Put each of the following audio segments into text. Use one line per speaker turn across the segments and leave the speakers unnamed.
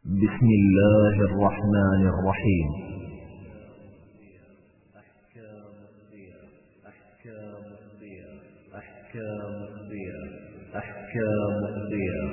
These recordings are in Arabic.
بسم الله الرحمن الرحيم. أحكام الصيام.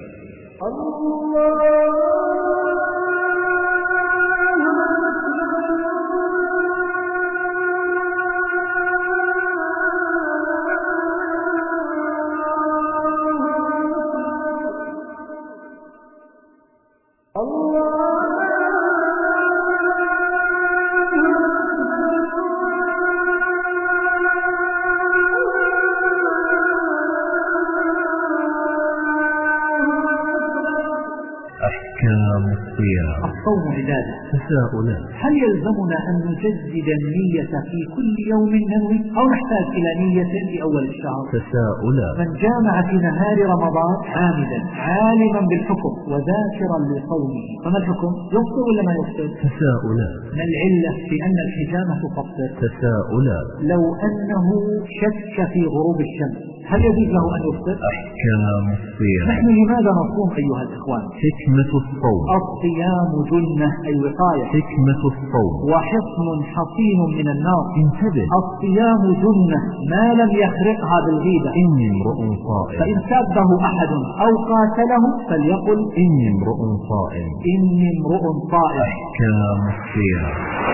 الصوم عبادة.
تساؤلات:
هل يلزمنا أن نجدد النية في كل يوم ننوي أو نحتاج إلى نية في أول الشهر؟
تساؤلات:
من جامع في نهار رمضان عامدا عالما بالحكم وذاكرا لصومه فما الحكم؟ يفطر ولا ما يفطر؟
تساؤلات:
ما العلة في أن الحجامة تفطر؟
تساؤلات:
لو أنه شك في غروب الشمس هل يجوز له أن يفطر؟
أحكام الصيام.
نحن لماذا نصوم أيها الإخوان؟
حكمة الصوم.
الصيام جنة أي وقاية.
حكمة الصوم
وحصن حصين من النار.
انتبه،
الصيام جنة ما لم يخرقها بالغيبة.
إني امرؤ صائم.
فإن سابه أحد أو قاتله فليقل
إني امرؤ صائم.
إني امرؤ صائم.
أحكام الصيام.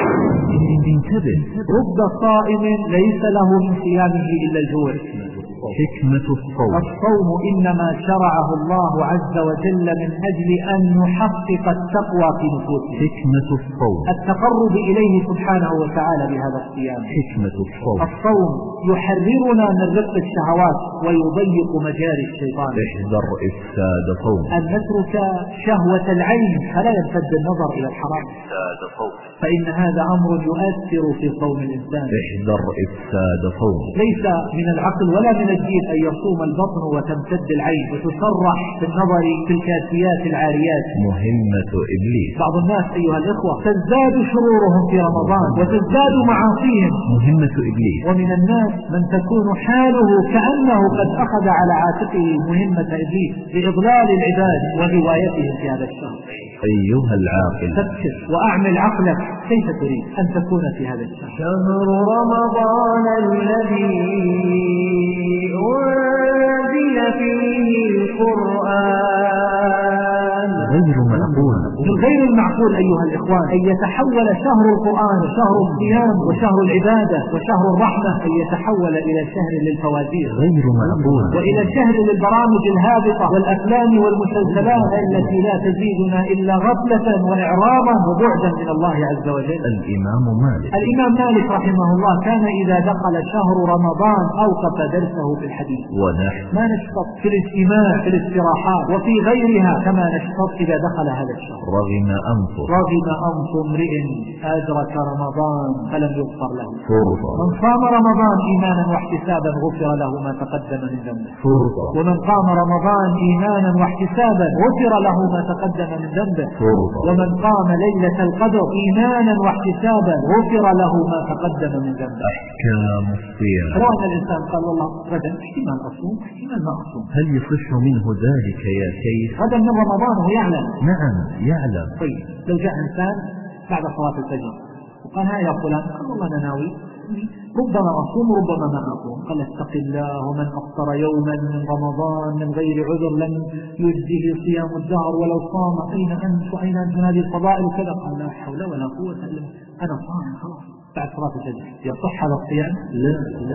انتبه،
رب صائم ليس له من صيامه إلا الجوع.
حكمة الصوم.
الصوم إنما شرعه الله عز وجل من أجل أن نحقق التقوى في نفوسنا.
حكمة الصوم.
التقرب إليه سبحانه وتعالى بهذا الصيام.
حكمة الصوم.
الصوم يحررنا من رق الشهوات ويضيق مجاري الشيطان.
احذر إفساد صوم.
أن نترك شهوة العين فلا ينفد النظر إلى الحرام.
إفساد صوم.
فإن هذا أمر يؤثر في صوم الإنسان.
احذر إفساد صوم.
ليس من العقل ولا من الدين أن يصوم البطن وتمتد العين وتسرح في النظر في الكاسيات العاريات.
مهمة إبليس.
بعض الناس أيها الإخوة تزداد شرورهم في رمضان وتزداد معاصيهم.
مهمة إبليس.
ومن الناس من تكون حاله كأنه قد أخذ على عاتقه مهمة إبليس بإضلال العباد وغوايتهم في هذا الشهر.
أيها العاقل،
فكر وأعمل عقلك، كيف تريد أن تكون في هذا الشهر؟
شهر رمضان الذي أنزل فيه القرآن.
غير معقول.
من غير المعقول أيها الإخوان أن يتحول شهر القرآن وشهر الصيام وشهر العبادة وشهر الرحمة أن يتحول إلى شهر للفوازير.
غير معقول.
وإلى شهر للبرامج الهابطة والأفلام والمسلسلات التي لا تزيدنا إلا غفلة وإعراضا وبعدا من الله عز وجل.
الإمام مالك
رحمه الله كان إذا دخل شهر رمضان أوقف درسه في الحديث.
ونحن
ما نشطط في الاجتماع في الاستراحات وفي غيرها كما نشطط إذا دخل هذا الشهر.
رغم أنف
امرئ أدرك رمضان فلم يغفر له.
فرصة.
من صام رمضان إيمانا واحتسابا غفر له ما تقدم من ذنبه.
فرصة.
ومن قام رمضان إيمانا واحتسابا غفر له ما تقدم من ذنبه.
فرصة.
ومن قام ليلة القدر إيمانا واحتسابا غفر له ما تقدم من ذنبه.
أحكام الصيام.
لو أن الإنسان قال والله غدا احتمال أصوم احتمال ما أصوم،
هل يصح منه ذلك يا شيخ؟
غدا من رمضان هو يعلم.
نعم يعلم.
طيب لو جاء إنسان بعد صلاة الفجر وقال ها يا فلان قال والله أنا ناوي ربما أصوم ربما ما أصوم، قال اتق الله، ومن أفطر يوما من رمضان من غير عذر لم يجزه صيام الدهر ولو صام. أين أنت وأين أنت هذه الفضائل وكذا؟ قال لا حول ولا قوة إلا بالله أنا صائم خلاص بعد صلاة الفجر. يصح هذا الصيام؟ لا.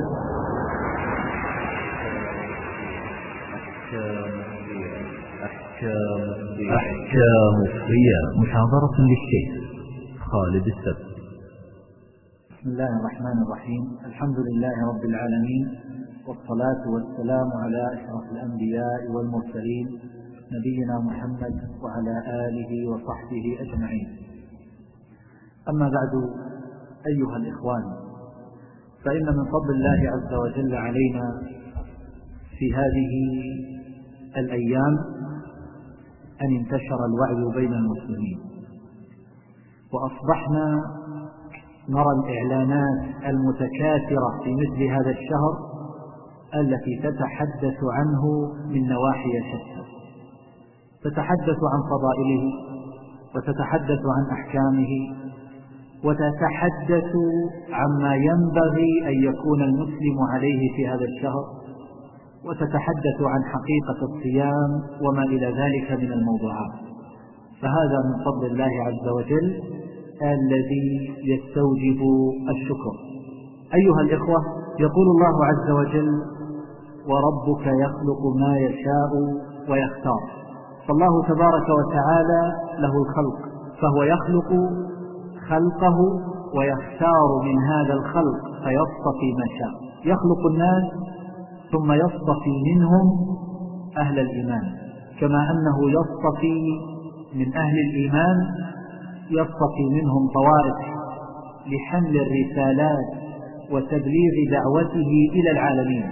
أحكام الصيام. محاضرة للشيخ خالد السبت.
بسم الله الرحمن الرحيم. الحمد لله رب العالمين، والصلاة والسلام على أشرف الأنبياء والمرسلين نبينا محمد وعلى آله وصحبه أجمعين. أما بعد أيها الإخوان، فإن من فضل الله عز وجل علينا في هذه الأيام أن انتشر الوعي بين المسلمين، وأصبحنا نرى الإعلانات المتكاثرة في مثل هذا الشهر التي تتحدث عنه من نواحي شتى، تتحدث عن فضائله وتتحدث عن أحكامه، وتتحدث عما ينبغي أن يكون المسلم عليه في هذا الشهر، وتتحدث عن حقيقة الصيام وما إلى ذلك من الموضوعات. فهذا من فضل الله عز وجل الذي يستوجب الشكر. أيها الإخوة، يقول الله عز وجل: وربك يخلق ما يشاء ويختار. فالله تبارك وتعالى له الخلق، فهو يخلق خلقه ويختار من هذا الخلق فيصطفي ما شاء. يخلق الناس ثم يصطفي منهم أهل الإيمان، كما أنه يصطفي من أهل الإيمان يصطفي منهم طوائف لحمل الرسالات وتبليغ دعوته إلى العالمين.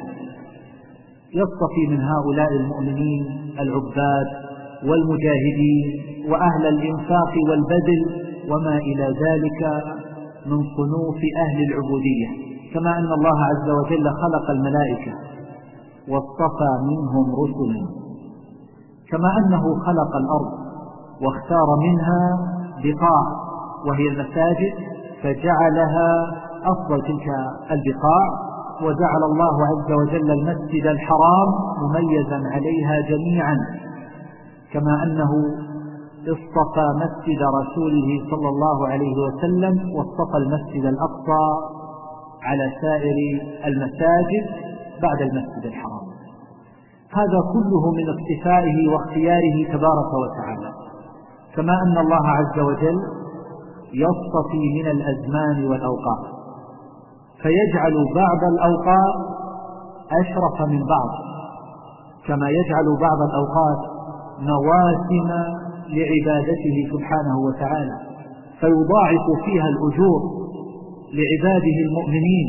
يصطفي من هؤلاء المؤمنين العباد والمجاهدين وأهل الإنفاق والبذل وما إلى ذلك من صنوف أهل العبودية، كما أن الله عز وجل خلق الملائكة واصطفى منهم رسلا، كما أنه خلق الأرض واختار منها بقاع وهي المساجد فجعلها أفضل تلك البقاع، وجعل الله عز وجل المسجد الحرام مميزا عليها جميعا، كما أنه اصطفى مسجد رسوله صلى الله عليه وسلم واصطفى المسجد الأقصى على سائر المساجد بعد المسجد الحرام. هذا كله من اصطفائه واختياره تبارك وتعالى، كما أن الله عز وجل يصطفي من الأزمان والأوقات، فيجعل بعض الأوقات أشرف من بعض، كما يجعل بعض الأوقات مواسم لعبادته سبحانه وتعالى، فيضاعف فيها الأجور لعباده المؤمنين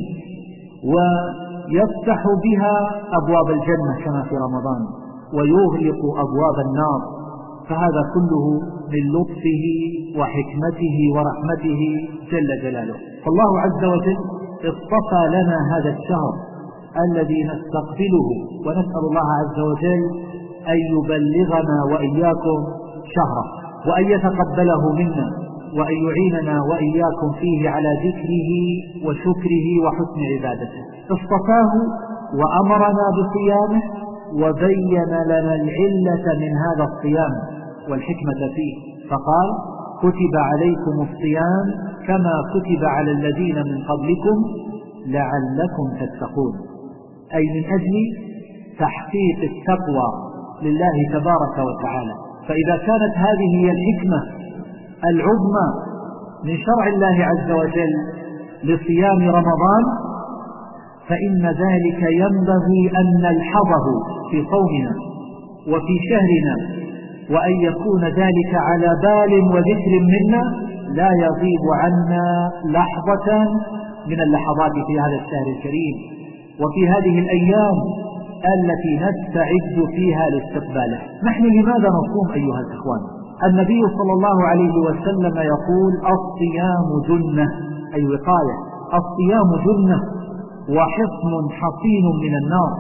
ويفتح بها أبواب الجنة كما في رمضان، ويغلق أبواب النار. فهذا كله من لطفه وحكمته ورحمته جل جلاله. فالله عز وجل اصطفى لنا هذا الشهر الذي نستقبله، ونسأل الله عز وجل أن يبلغنا وإياكم شهره، وأن يتقبله منا، وأن يعيننا وإياكم فيه على ذكره وشكره وحسن عبادته. اصطفاه وأمرنا بصيامه وبين لنا العلة من هذا الصيام والحكمة فيه، فقال: كتب عليكم الصيام كما كتب على الذين من قبلكم لعلكم تتقون، أي من أجل تحقيق التقوى لله تبارك وتعالى. فإذا كانت هذه هي الحكمة العظمى من شرع الله عز وجل لصيام رمضان، فإن ذلك ينبغي أن نلحظه في صومنا وفي شهرنا، وأن يكون ذلك على بال وذكر منا، لا يغيب عنا لحظة من اللحظات في هذا الشهر الكريم وفي هذه الأيام التي نستعد فيها لاستقباله. نحن لماذا نصوم أيها الإخوان؟ النبي صلى الله عليه وسلم يقول: الصيام جنة، أي وقاية. الصيام جنة وحصن حصين من النار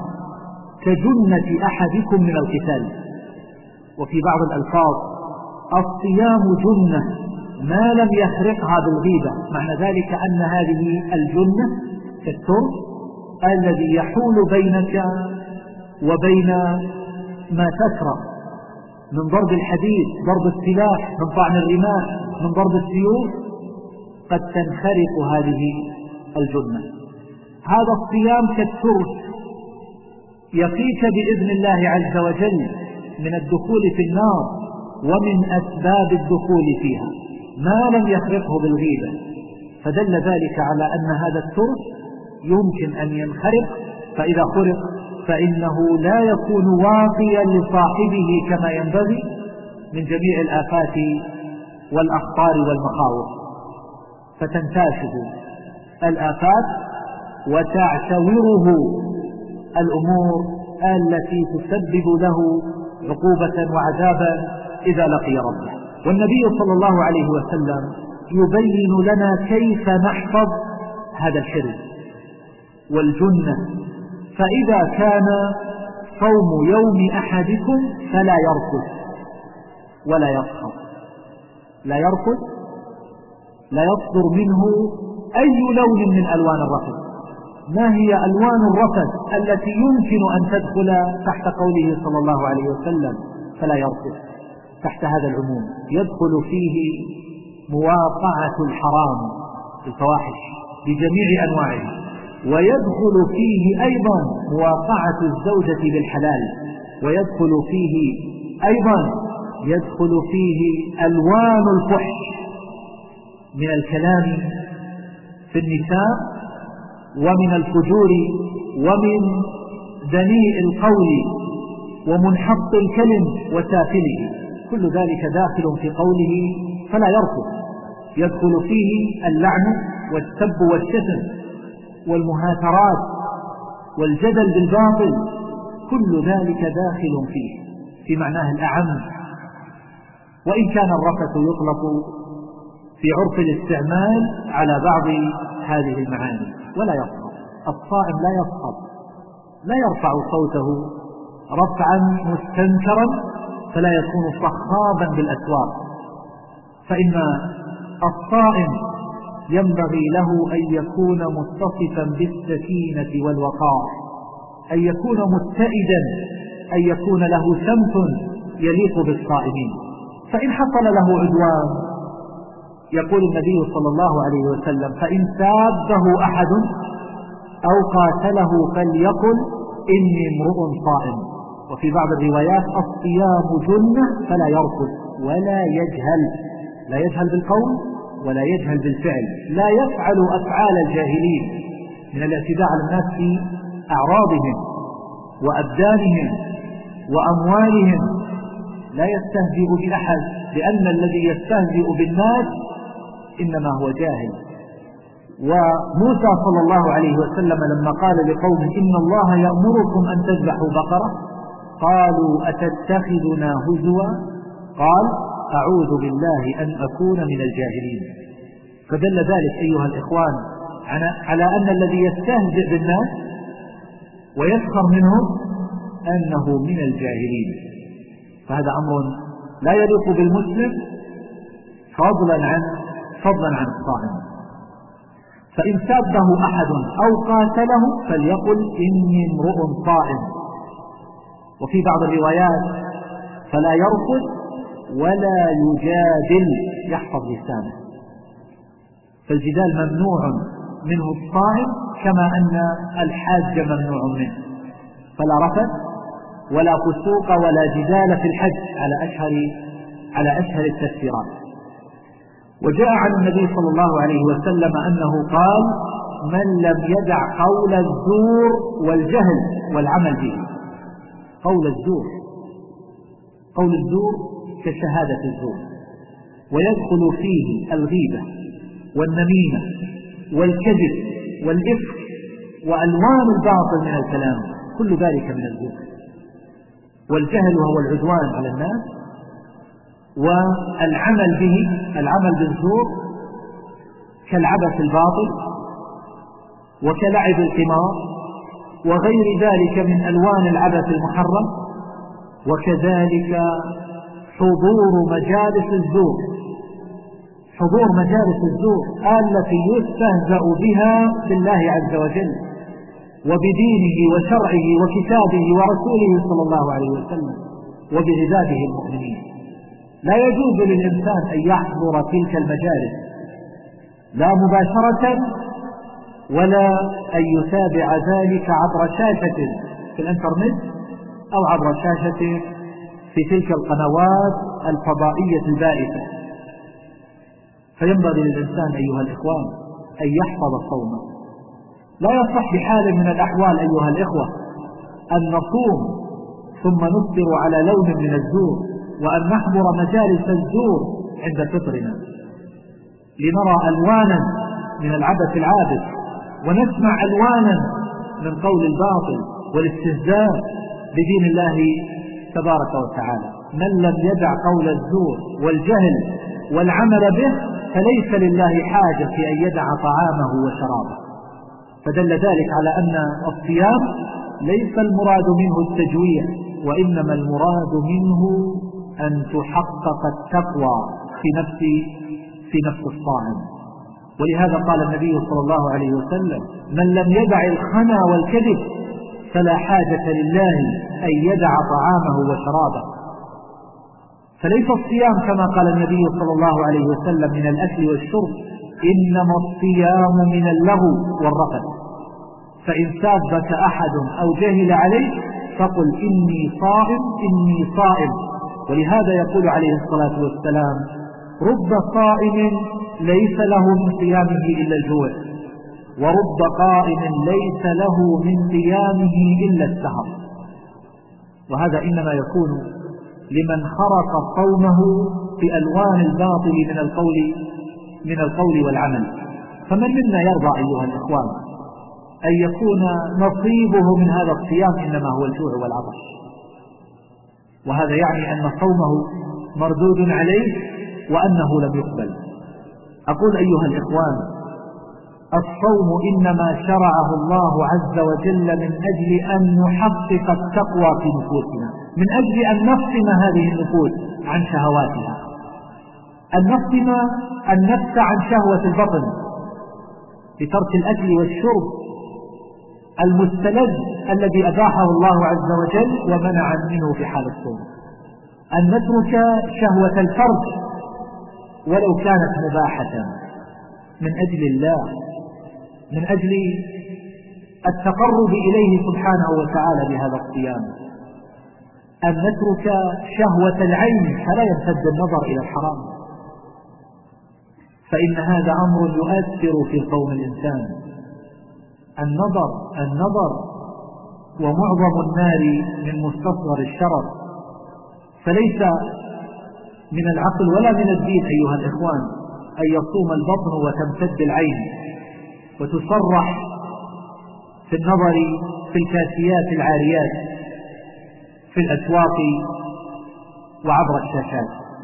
كجنة أحدكم من القتال. وفي بعض الألفاظ: الصيام جنة ما لم يخرقها بالغيبة، معنى ذلك أن هذه الجنة كالترس الذي يحول بينك وبين ما تكره من ضرب الحديد، ضرب السلاح، من طعن الرماح، من ضرب السيوف، قد تنخرق هذه الجنة. هذا الصيام كالترس يقيك بإذن الله عز وجل من الدخول في النار ومن أسباب الدخول فيها ما لم يخرقه بالغيبة، فدل ذلك على أن هذا الترس يمكن أن ينخرق، فإذا خرق فإنه لا يكون واقيا لصاحبه كما ينبغي من جميع الآفات والأخطار والمخاوف، فتنتشر الآفات وتعتوره الأمور التي تسبب له عقوبة وعذابا إذا لقي ربه. والنبي صلى الله عليه وسلم يبين لنا كيف نحفظ هذا الحرز والجنة. فإذا كان صوم يوم أحدكم فلا يرفث ولا يسخط لا يرفث، لا يصدر منه أي لون من ألوان الرفث. ما هي ألوان الرفث التي يمكن أن تدخل تحت قوله صلى الله عليه وسلم فلا يرفث؟ تحت هذا العموم يدخل فيه مواقعة الحرام الفواحش بجميع أنواعه، ويدخل فيه أيضا مواقعة الزوجة بالحلال، ويدخل فيه أيضا ألوان الفحش من الكلام في النساء ومن الفجور ومن دنيء القول ومنحط الكلم وسافله، كل ذلك داخل في قوله فلا يرفض. يدخل فيه اللعن والسب والشتم والمهاترات والجدل بالباطل، كل ذلك داخل فيه في معناه الأعم. وإن كان الرفث يطلق في عرف الاستعمال على بعض هذه المعاني. ولا يصخب، الصائم لا يصخب، لا يرفع صوته رفعا مستنكرا فلا يكون صخابا بالأسواق، فإن الصائم ينبغي له أن يكون متصفا بالسكينة والوقار، أن يكون متئدا، أن يكون له سمت يليق بالصائمين. فإن حصل له عدوان يقول النبي صلى الله عليه وسلم فإن سابه أحد أو قاتله فليقل إني امرؤ صائم. وفي بعض الروايات الصيام جنة فلا يرفض ولا يجهل، لا يجهل بالقول ولا يجهل بالفعل، لا يفعل أفعال الجاهلين من الاعتداء على الناس في أعراضهم وأبدانهم وأموالهم، لا يستهزئ بأحد، لأن الذي يستهزئ بالناس إنما هو جاهل. وموسى صلى الله عليه وسلم لما قال لقوم إن الله يأمركم أن تذبحوا بقرة قالوا أتتخذنا هزوا قال أعوذ بالله أن أكون من الجاهلين. فدل ذلك أيها الإخوان على أن الذي يستهزئ بالناس ويسخر منهم أنه من الجاهلين، فهذا أمر لا يليق بالمسلم فضلا عن الصائم. فإن سابه أحد أو قاتله فليقل إني امرؤ صائم. وفي بعض الروايات فلا يرفض ولا يجادل، يحفظ لسانه، فالجدال ممنوع منه الصائم كما أن الحاج ممنوع منه، فلا رفث ولا فسوق ولا جدال في الحج على أشهر التفسيرات. وجاء عن النبي صلى الله عليه وسلم أنه قال من لم يدع قول الزور والجهل والعمل به. قول الزور كشهادة الزور، ويدخل فيه الغيبة والنميمة والكذب والإفك وألوان الباطل من الكلام، كل ذلك من الزور. والجهل هو العدوان على الناس، والعمل به العمل بالزور كالعبث الباطل وكلعب القمار وغير ذلك من ألوان العبث المحرم، وكذلك حضور مجالس الزور التي يستهزأ بها بالله عز وجل وبدينه وشرعه وكتابه ورسوله صلى الله عليه وسلم وبعباده المؤمنين. لا يجوز للإنسان أن يحضر تلك المجالس لا مباشرة ولا أن يتابع ذلك عبر شاشة في الانترنت أو عبر شاشة في تلك القنوات الفضائية البائسة. فينبغي للإنسان أيها الإخوان أن يحفظ صومه. لا يصح بحال من الأحوال أيها الإخوة أن نصوم ثم نفطر على لون من الزور، وأن نحضر مجالس الزور عند فطرنا لنرى ألوانا من العبث العابث ونسمع ألوانا من قول الباطل والاستهزاء بدين الله تبارك وتعالى. من لم يدع قول الزور والجهل والعمل به فليس لله حاجة في أن يدع طعامه وشرابه. فدل ذلك على أن الصيام ليس المراد منه التجويع، وإنما المراد منه أن تحقق التقوى في نفس الصائم. ولهذا قال النبي صلى الله عليه وسلم: من لم يدع الخنا والكذب فلا حاجة لله أن يدع طعامه وشرابه. فليس الصيام كما قال النبي صلى الله عليه وسلم من الأكل والشرب، إنما الصيام من اللغو والرفث. فإن سابك أحد أو جهل عليك فقل إني صائم إني صائم. ولهذا يقول عليه الصلاة والسلام: رب صائم ليس له من صيامه إلا الجوع، ورب قائم ليس له من قيامه إلا السهر. وهذا إنما يكون لمن خرق صومه بألوان الباطل من القول والعمل. فمن منا يرضى أيها الإخوان أن يكون نصيبه من هذا الصيام إنما هو الجوع والعطش؟ وهذا يعني أن صومه مردود عليه وأنه لم يقبل. أقول أيها الإخوان: الصوم إنما شرعه الله عز وجل من أجل أن نحقق التقوى في نفوسنا، من أجل أن نفصم هذه النفوس عن شهواتها، أن نفصم النفس عن شهوة البطن بترك الأكل والشرب المستلذ الذي أباحه الله عز وجل ومنع منه في حال الصوم، أن نترك شهوة الفرج ولو كانت مباحة من أجل الله، من أجل التقرب إليه سبحانه وتعالى بهذا الصيام، أن نترك شهوة العين فلا يمتد النظر إلى الحرام، فإن هذا أمر يؤثر في صوم الإنسان. النظر ومعظم النار من مستصغر الشرر، فليس من العقل ولا من الدين أيها الإخوان أن يصوم البطن وتمتد العين وتسرح في النظر في الكاسيات العاريات في الأسواق وعبر الشاشات،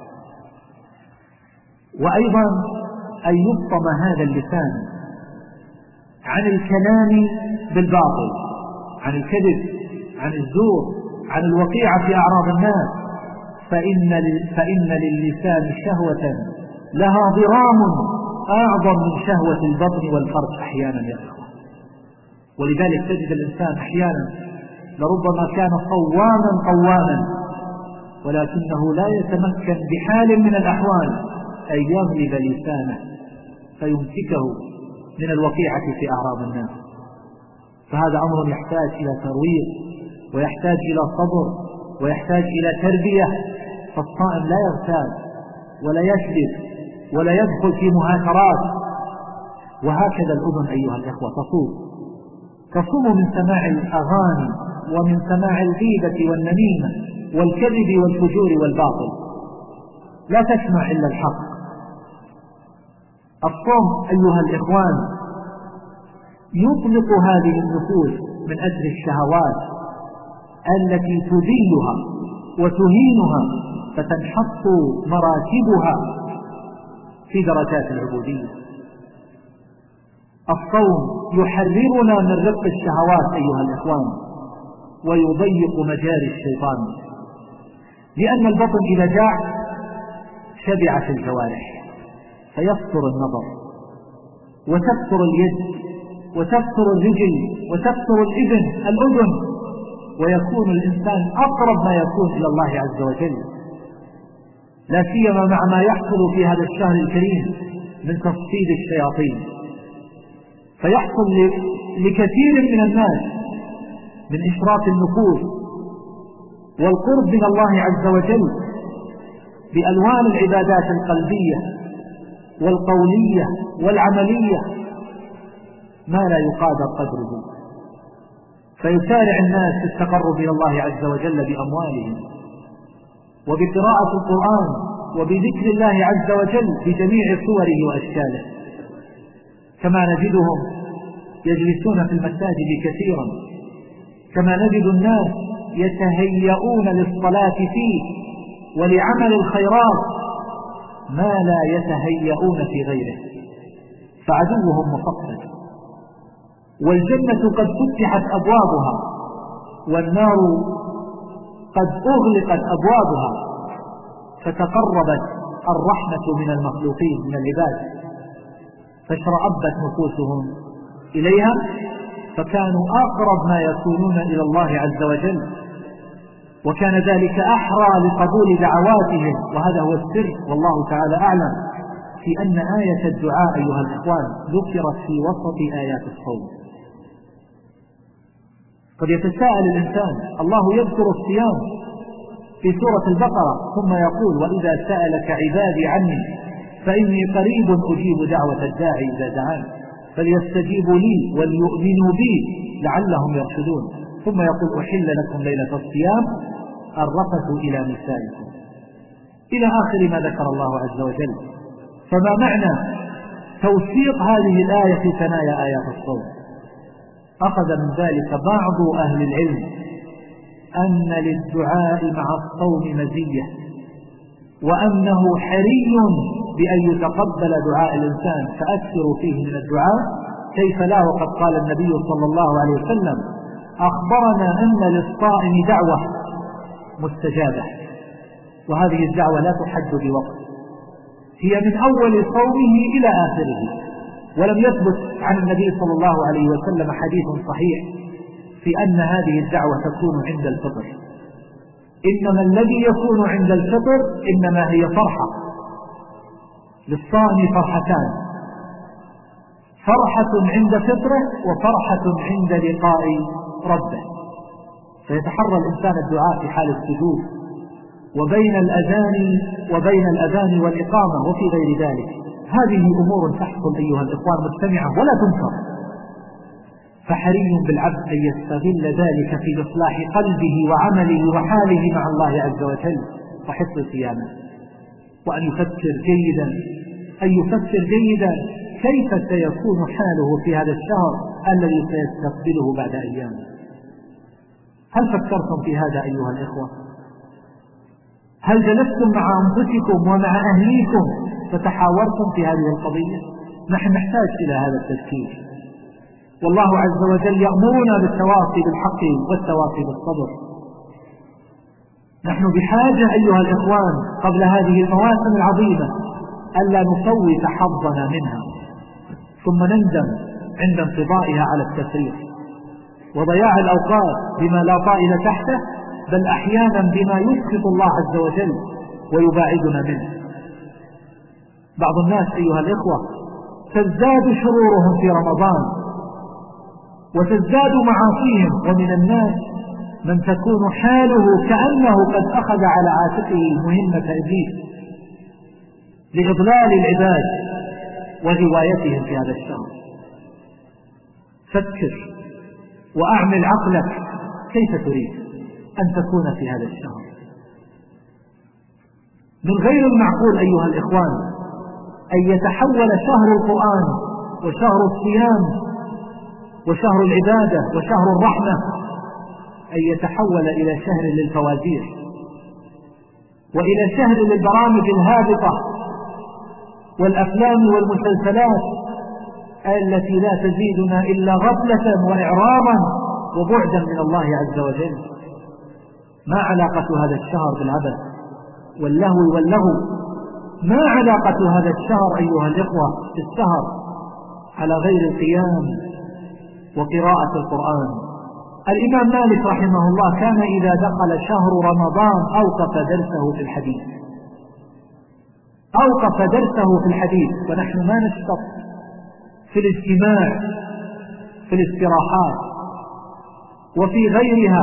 وأيضا أن يفطم هذا اللسان عن الكلام بالباطل، عن الكذب، عن الزور، عن الوقيعة في أعراض الناس، فإن للسان شهوة لها ضرام أعظم من شهوة البطن والفرج أحيانا يا أخوة. ولذلك تجد الإنسان أحيانا لربما كان قواما ولكنه لا يتمكن بحال من الأحوال أن يغلب لسانه فيمسكه من الوقيعة في أعراض الناس. فهذا أمر يحتاج إلى ترويض ويحتاج إلى صبر ويحتاج إلى تربية. فالصائم لا يغتاب ولا يشرب ولا يدخل في مهاترات. وهكذا الأذن أيها الإخوة تصوم من سماع الأغاني ومن سماع الغيبة والنميمة والكذب والفجور والباطل، لا تسمع إلا الحق. الصوم أيها الإخوان يطلق هذه النفوس من أجل الشهوات التي تذلها وتهينها فتنحط مراتبها في درجات العبودية. الصوم يحررنا من رق الشهوات أيها الإخوان ويضيق مجاري الشيطان، لأن البطن إذا جاع شبعت الجوارح فيفتر النظر وتفتر اليد وتفتر الرجل وتفتر الأذن، ويكون الإنسان أقرب ما يكون إلى الله عز وجل، لا سيما مع ما يحصل في هذا الشهر الكريم من تصفيد الشياطين. فيحصل لكثير من الناس من إشراف النفوس والقرب من الله عز وجل بألوان العبادات القلبية والقولية والعملية ما لا يقادر قدره، فيسارع الناس في التقرب إلى الله عز وجل بأموالهم وبقراءة القرآن وبذكر الله عز وجل بجميع صوره وأشكاله، كما نجدهم يجلسون في المساجد كثيرا، كما نجد الناس يتهيئون للصلاة فيه ولعمل الخيرات ما لا يتهيئون في غيره، فعدوهم مفقد. والجنة قد فتحت أبوابها والنار قد أغلقت أبوابها، فتقربت الرحمة من المخلوقين من العباد، فاشرأبت نفوسهم إليها، فكانوا أقرب ما يكونون إلى الله عز وجل، وكان ذلك أحرى لقبول دعواتهم. وهذا هو السر، والله تعالى أعلم، في أن آية الدعاء أيها الإخوان ذكرت في وسط آيات الصوم. قد يتساءل الإنسان، الله يذكر الصيام في سورة البقرة ثم يقول: وإذا سألك عبادي عني فإني قريب أجيب دعوة الداعي إذا دعان فليستجيبوا لي وليؤمنوا بي لعلهم يرشدون. ثم يقول: أحل لكم ليلة الصيام الرفث إلى نسائكم، إلى آخر ما ذكر الله عز وجل. فما معنى توثيق هذه الآية في ثنايا آيات الصوم؟ أخذ من ذلك بعض أهل العلم أن للدعاء مع الصوم مزية، وأنه حري بأن يتقبل دعاء الإنسان، فأكثروا فيه من الدعاء كيف لا، وقد قال النبي صلى الله عليه وسلم: أخبرنا أن للصائم دعوة مستجابة، وهذه الدعوة لا تحد بوقت، هي من أول صومه إلى آخره. ولم يثبت عن النبي صلى الله عليه وسلم حديث صحيح في أن هذه الدعوة تكون عند الفطر، إنما الذي يكون عند الفطر إنما هي فرحة. للصائم فرحتان: فرحة عند فطره وفرحة عند لقاء ربه، فيتحرى الإنسان الدعاء في حال السجود وبين الأذان والإقامة وفي غير ذلك. هذه أمور تحصل أيها الإخوان مجتمعة ولا تنكر، فحري بالعبد أن يستغل ذلك في إصلاح قلبه وعمله وحاله مع الله عز وجل وحفظ صيامه، وأن يفكر جيدا كيف سيكون حاله في هذا الشهر الذي سيستقبله بعد أيام. هل فكرتم في هذا أيها الإخوة؟ هل جلستم مع أنفسكم ومع أهليكم فتحاورتم في هذه القضية؟ نحن نحتاج إلى هذا التفكير، والله عز وجل يأمرنا بالتواصي بالحق والتواصي بالصبر. نحن بحاجة أيها الإخوان قبل هذه المواسم العظيمة ألا نفوت حظنا منها ثم نندم عند انقضائها على التفريط وضياع الأوقات بما لا طائل تحته، بل أحيانا بما يسخط الله عز وجل ويباعدنا منه. بعض الناس أيها الإخوة تزداد شرورهم في رمضان وتزداد معاصيهم، ومن الناس من تكون حاله كأنه قد أخذ على عاتقه مهمة إبليس لإضلال العباد وغوايتهم في هذا الشهر. فكر وأعمل عقلك كيف تريد أن تكون في هذا الشهر. من غير المعقول أيها الإخوان أن يتحول شهر القرآن وشهر الصيام وشهر العبادة وشهر الرحمة أن يتحول إلى شهر للفوازير وإلى شهر للبرامج الهابطة والأفلام والمسلسلات التي لا تزيدنا إلا غفلة وإعراضا وبعدا من الله عز وجل. ما علاقة هذا الشهر بالعبث واللهو واللغو؟ ما علاقة هذا الشهر أيها الإخوة بالسهر على غير القيام وقراءة القرآن؟ الإمام مالك رحمه الله كان إذا دخل شهر رمضان أوقف درسه في الحديث، ونحن ما نشتط في الاجتماع في الاستراحات وفي غيرها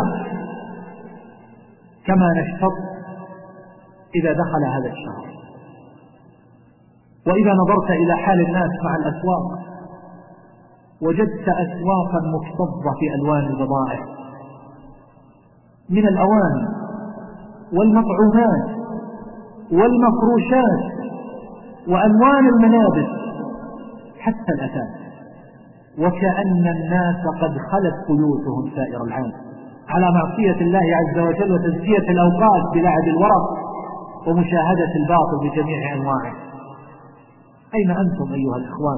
كما نشتط إذا دخل هذا الشهر. وإذا نظرت إلى حال الناس مع الأسواق وجدت أسواقا مكتظة في ألوان البضائع من الأواني والمطعومات والمفروشات وألوان الملابس حتى الأثاث، وكأن الناس قد خلت بيوتهم سائر العام على معصية الله عز وجل وتزكية الأوقات بلعب الورق ومشاهدة الباطل بجميع أنواعه. أين أنتم أيها الإخوان؟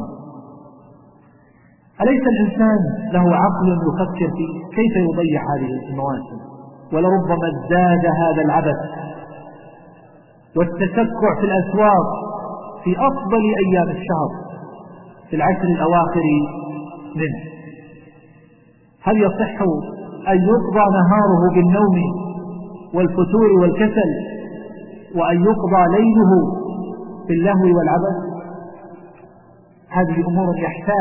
أليس الإنسان له عقل يفكر في كيف يضيع هذه المواسم؟ ولربما ازداد هذا العبث والتسكع في الأسواق في أفضل أيام الشهر في العشر الأواخر منه. هل يصح أن يقضى نهاره بالنوم والفتور والكسل وأن يقضى ليله باللهو والعبث؟ هذه أمور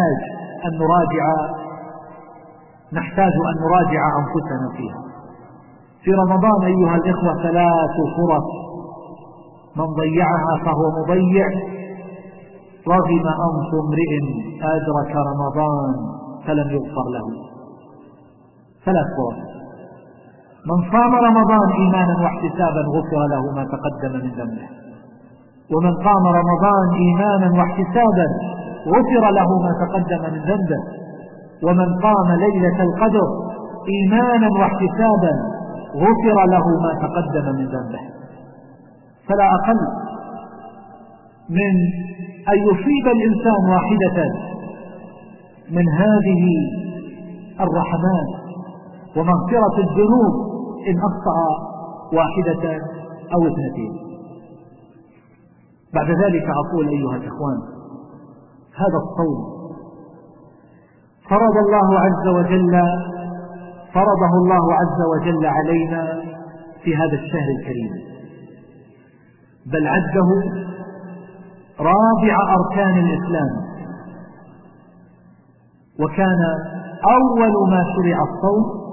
نحتاج أن نراجع أنفسنا فيها. في رمضان أيها الإخوة 3 فرص من ضيعها فهو مضيع. رغم أنف امرئ أدرك رمضان فلم يغفر له. 3 فرص: من صام رمضان إيمانا واحتسابا غفر له ما تقدم من ذنبه، ومن قام رمضان إيمانا واحتسابا غفر له ما تقدم من ذنبه، ومن قام ليلة القدر إيمانا واحتسابا غفر له ما تقدم من ذنبه. فلا أقل من أن يصيب الإنسان واحدة من هذه الرحمات ومغفرة الذنوب إن أخطأ واحدة أو 2. بعد ذلك أقول أيها الإخوان: هذا الصوم فرضه الله عز وجل علينا في هذا الشهر الكريم، بل عده رابع أركان الإسلام، وكان أول ما شرع الصوم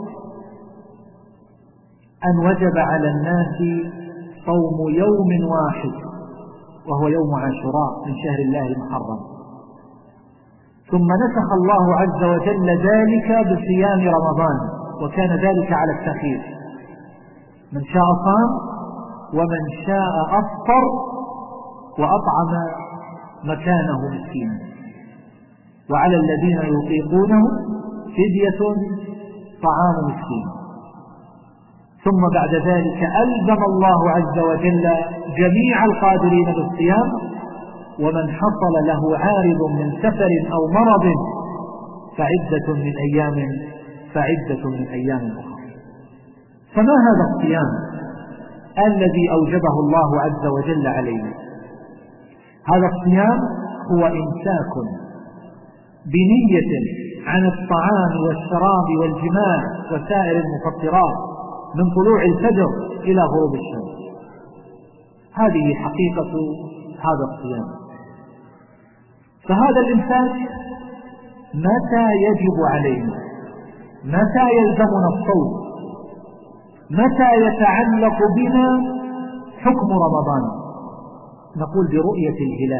أن وجب على الناس صوم يوم واحد وهو يوم عاشوراء من شهر الله المحرم، ثم نسخ الله عز وجل ذلك بصيام رمضان، وكان ذلك على التخيير: من شاء صام ومن شاء أفطر وأطعم مكانه مسكينا، وعلى الذين يطيقونه فدية طعام مسكين. ثم بعد ذلك ألزم الله عز وجل جميع القادرين بالصيام: ومن حصل له عارض من سفر أو مرض فعدة من أيام أخرى. فما هذا الصيام الذي أوجبه الله عز وجل علينا؟ هذا الصيام هو إمساك بنية عن الطعام والشراب والجماع وسائر المفطرات من طلوع الفجر إلى غروب الشمس. هذه حقيقة هذا الصيام. فهذا الإمساك متى يجب علينا؟ متى يلزمنا الصوم؟ متى يتعلق بنا حكم رمضان؟ نقول برؤية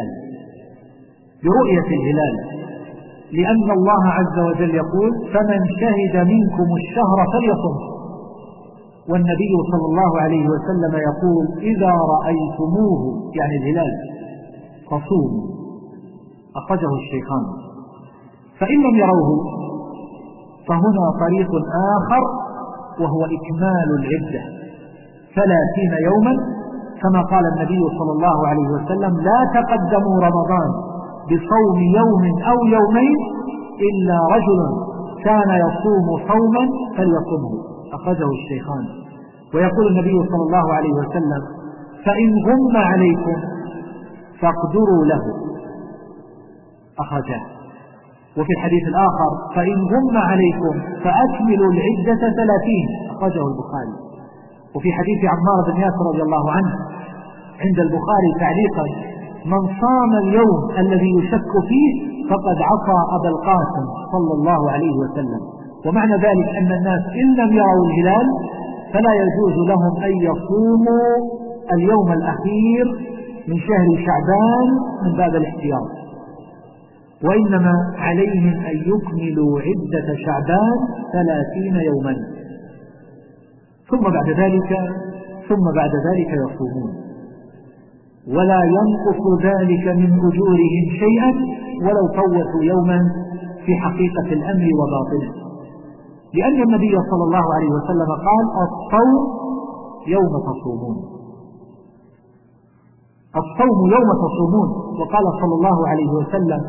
الهلال، لأن الله عز وجل يقول: فمن شهد منكم الشهر فليصم. والنبي صلى الله عليه وسلم يقول: إذا رأيتموه يعني الهلال فصوموا. أخرجه الشيخان. فإن لم يروه فهنا طريق آخر وهو إكمال العدة 30 يوما، كما قال النبي صلى الله عليه وسلم: لا تقدموا رمضان بصوم يوم أو يومين إلا رجل كان يصوم صوما فليصمه. أخرجه الشيخان. ويقول النبي صلى الله عليه وسلم: فإن غم عليكم فاقدروا له. أخرجه. وفي الحديث الآخر: فإن غم عليكم فأكملوا العدة 30. أخرجه البخاري. وفي حديث عمار بن ياسر رضي الله عنه عند البخاري تعليقا: من صام اليوم الذي يشك فيه فقد عصى أبا القاسم صلى الله عليه وسلم. ومعنى ذلك أن الناس إن لم يروا الهلال فلا يجوز لهم أن يصوموا اليوم الأخير من شهر شعبان من باب الاحتياط، وإنما عليهم أن يكملوا عدة شعبان 30 يوما، ثم بعد ذلك يصومون، ولا ينقص ذلك من أجورهم شيئا ولو فوتوا يوما في حقيقة الأمر وباطنه، لأن النبي صلى الله عليه وسلم قال: الصوم يوم تصومون. الصوم يوم تصومون. وقال صلى الله عليه وسلم: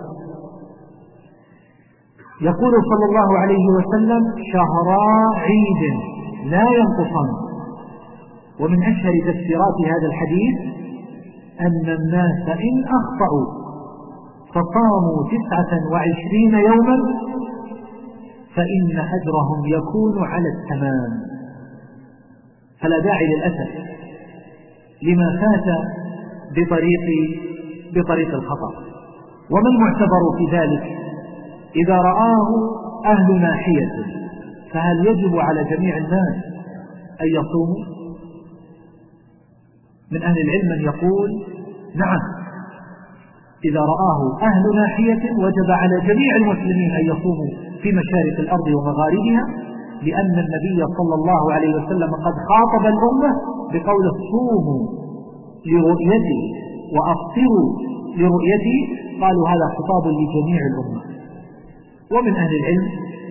يقول صلى الله عليه وسلم: شهرا عيد لا ينقصان. ومن أشهر تفسيرات هذا الحديث أن الناس إن أخطأوا فصاموا 29 يوما فإن أجرهم يكون على التمام، فلا داعي للأسف لما فات بطريق الخطأ. وما المعتبر في ذلك؟ إذا رآه أهل ناحية فهل يجب على جميع الناس أن يصوموا؟ من أهل العلم من يقول نعم، إذا رآه أهل ناحية وجب على جميع المسلمين أن يصوموا في مشارق الأرض ومغاربها، لأن النبي صلى الله عليه وسلم قد خاطب الأمة بقوله صوموا لرؤيته وأفطروا لرؤيته، قالوا هذا خطاب لجميع الأمة. ومن أهل العلم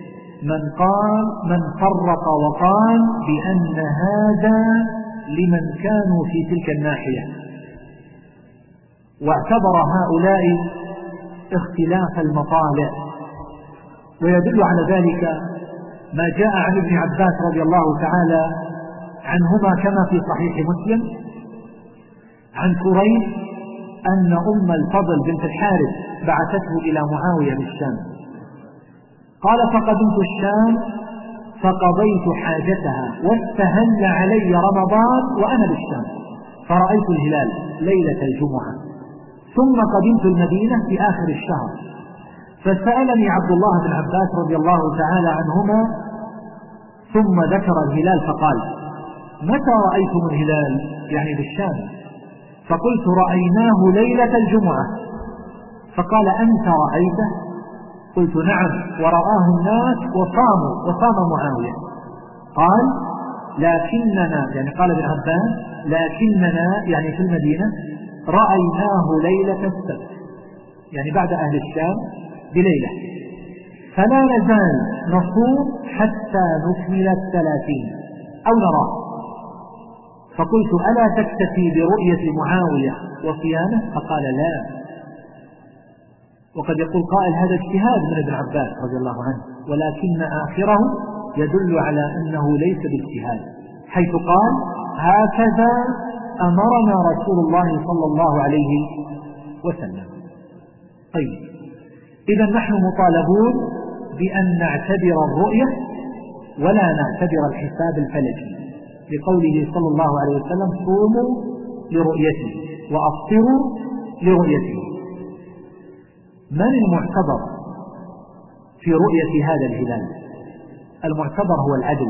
من فرق وقال بأن هذا لمن كانوا في تلك الناحية، واعتبر هؤلاء اختلاف المطالع. ويدل على ذلك ما جاء عن ابن عباس رضي الله تعالى عنهما كما في صحيح مسلم عن كريب أن أم الفضل بنت الحارث بعثته إلى معاوية بالشام، قال فقدمت الشام فقضيت حاجتها واستهل علي رمضان وأنا بالشام، فرأيت الهلال ليلة الجمعة، ثم قدمت المدينة في آخر الشهر، فسألني عبد الله بن عباس رضي الله تعالى عنهما ثم ذكر الهلال فقال متى رأيتم الهلال؟ يعني بالشام. فقلت رأيناه ليلة الجمعة. فقال أنت رأيته؟ قلت نعم، ورآه الناس وصام معاوية. قال لكننا، يعني قال ابن عباس لكننا يعني في المدينة رأيناه ليلة السبت، يعني بعد أهل الشام بليلة، فلا نزال نصوم حتى نكمل 30 أو نراه. فقلت ألا تكتفي برؤية معاوية وصيامه؟ فقال لا. وقد يقول قائل هذا اجتهاد من ابن عباس رضي الله عنه، ولكن آخره يدل على أنه ليس باجتهاد، حيث قال هكذا أمرنا رسول الله صلى الله عليه وسلم. طيب، إذا نحن مطالبون بأن نعتبر الرؤية ولا نعتبر الحساب الفلكي، لقوله صلى الله عليه وسلم صوموا لرؤيته وأفطروا لرؤيته. من المعتبر في رؤية هذا الهلال؟ المعتبر هو العدل.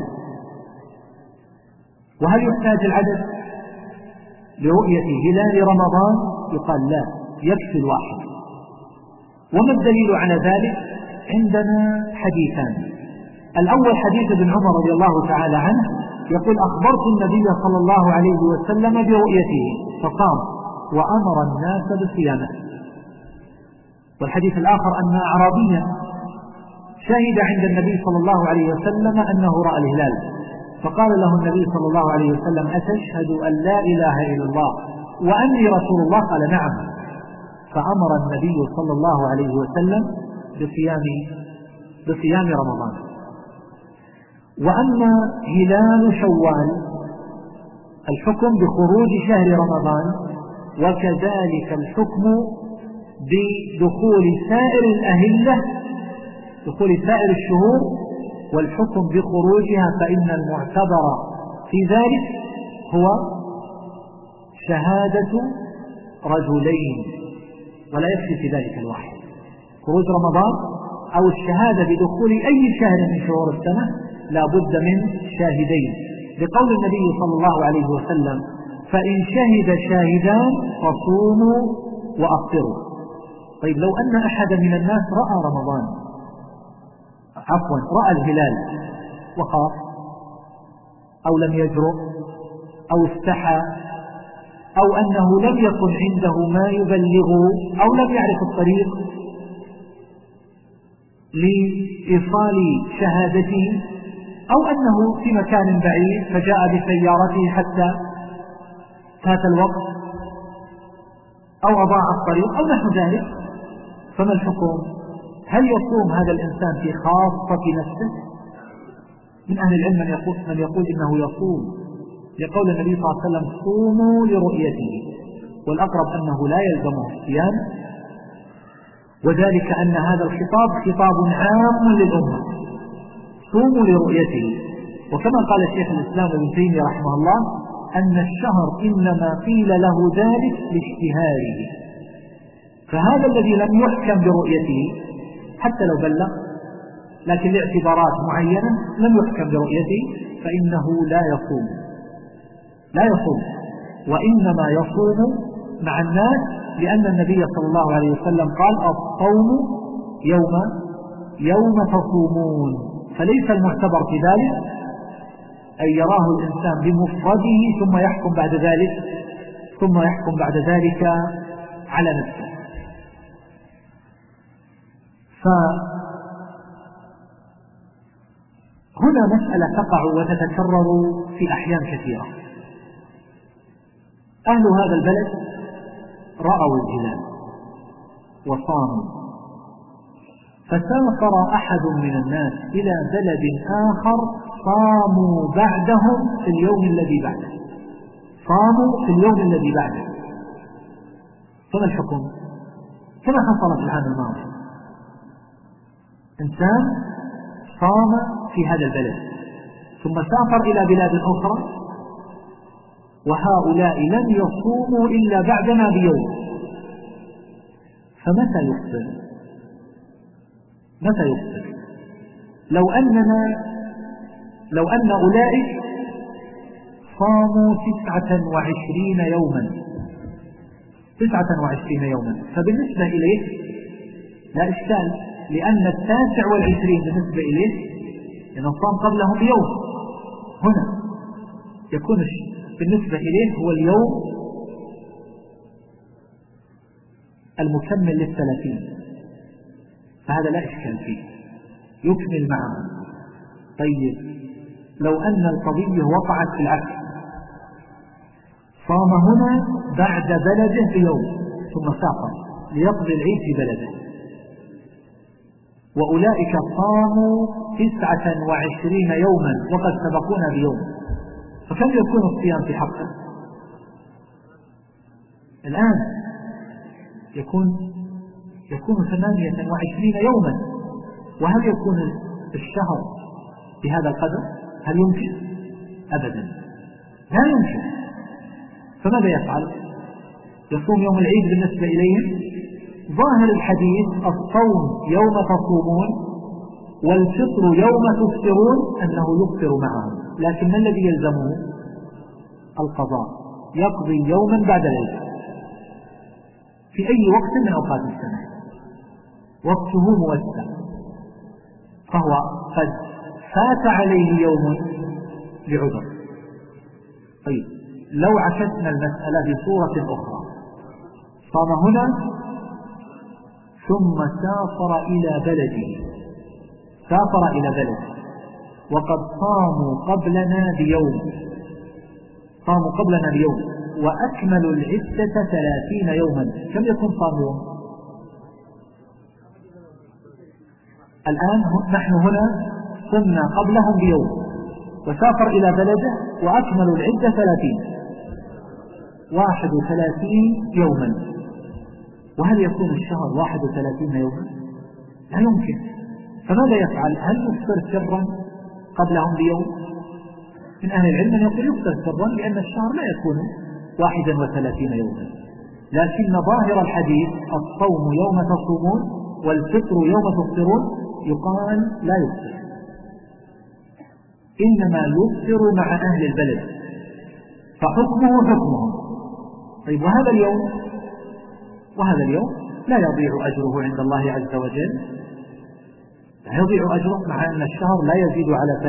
وهل يحتاج العدد لرؤية هلال رمضان؟ يقال لا، يكفي الواحد. وما الدليل على ذلك؟ عندنا حديثان. الأول حديث ابن عمر رضي الله تعالى عنه يقول أخبرت النبي صلى الله عليه وسلم برؤيته فقام وأمر الناس بصيامه. والحديث الآخر أن أعرابيا شهد عند النبي صلى الله عليه وسلم أنه رأى الهلال، فقال له النبي صلى الله عليه وسلم أتشهد أن لا إله إلا الله وأني رسول الله؟ قال نعم. فأمر النبي صلى الله عليه وسلم بصيام رمضان. وأما هلال شوال الحكم بخروج شهر رمضان، وكذلك الحكم بدخول سائر الأهلة، دخول سائر الشهور والحكم بخروجها، فإن المعتبر في ذلك هو شهادة رجلين ولا يكفي في ذلك الواحد. خروج رمضان أو الشهادة بدخول أي شهر من شهور السنة لا بد من شاهدين، لقول النبي صلى الله عليه وسلم فإن شهد شاهدان فصوموا وأفطروا. طيب، لو أن أحد من الناس رأى الهلال وخاف أو لم يجرؤ أو استحى أو أنه لم يكن عنده ما يبلغه أو لم يعرف الطريق لإيصال شهادته، أو أنه في مكان بعيد فجاء بسيارته حتى فات الوقت أو أضاع الطريق أو نحو ذلك، فما الحكم؟ هل يصوم هذا الإنسان في خاصة نفسه؟ من أهل العلم من يقول إنه يصوم، لقول النبي صلى الله عليه وسلم صوموا لرؤيته والأقرب أنه لا يلزمه الصيام، وذلك أن هذا الخطاب خطاب عام للأمة، صوموا لرؤيته. وكما قال شيخ الإسلام ابن تيمية رحمه الله أن الشهر إنما قيل له ذلك لاشتهاره، فهذا الذي لم يحكم برؤيته حتى لو بلغ لكن لاعتبارات معينة لم يحكم برؤيته فإنه لا يصوم وإنما يصوم مع الناس، لأن النبي صلى الله عليه وسلم قال الصوم يوم تصومون. فليس المعتبر في ذلك أن يراه الإنسان بمفرده ثم يحكم بعد ذلك على نفسه. فهنا مسألة تقع وتتكرر في أحيان كثيرة. أهل هذا البلد رأوا الهلال وصاموا، فسافر أحد من الناس إلى بلد آخر صاموا بعدهم في اليوم الذي بعده، فما الحكم؟ كما حصل في العام الماضي، إنسان صام في هذا البلد ثم سافر إلى بلاد أخرى، وهؤلاء لم يصوموا إلا بعدنا بيوم، فمتى يفطر؟ لو أن أولئك صاموا 29 يوما فبالنسبة إليه لا إشكال، لأن 29 بالنسبة إليه لأنه صام قبلهم بيوم، هنا يكون بالنسبة إليه هو اليوم المكمل لل30، فهذا لا إشكال فيه يكمل معه. طيب لو أن القضية وقعت في العكس، صام هنا بعد بلده بيوم ثم سافر ليقضي العيد في بلده، وأولئك صاموا 29 يوما وقد سبقونا بيوم، فكم يكون الصيام في حقه؟ الآن يكون 28 يوما، وهل يكون الشهر بهذا القدر؟ هل يمكن؟ أبدا لا يمكن. فماذا يفعل؟ يصوم يوم العيد بالنسبة إليهم. ظاهر الحديث الصوم يوم تصومون والفطر يوم تفطرون، أنه يفطر معهم، لكن ما الذي يلزمه؟ القضاء، يقضي يوما بعد العيد في أي وقت من أوقات السنة، وقته موسع، فهو قد فات عليه يوم لعذر. طيب لو عكسنا المسألة بصورة أخرى، صام هنا ثم سافر إلى بلده وقد صاموا قبلنا بيوم وأكملوا العدة 30 يوما، كم يكون صام يوم؟ الآن نحن هنا صمنا قبلهم بيوم وسافر إلى بلده وأكملوا العدة 31 يوما، وهل يكون الشهر 31 يوما؟ لا يمكن. فماذا يفعل؟ هل يفطر سرا قبلهم بيوم؟ من أهل العلم يقول يفطر سرا، لأن الشهر لا يكون 31 يوما، لكن ظاهر الحديث الصوم يوم تصومون والفطر يوم تفطرون، يقال لا يفطر، إنما يفطر مع أهل البلد، فحكمه حكمهم. طيب وهذا اليوم لا يضيع أجره عند الله عز وجل، لا يضيع أجره، مع أن الشهر لا يزيد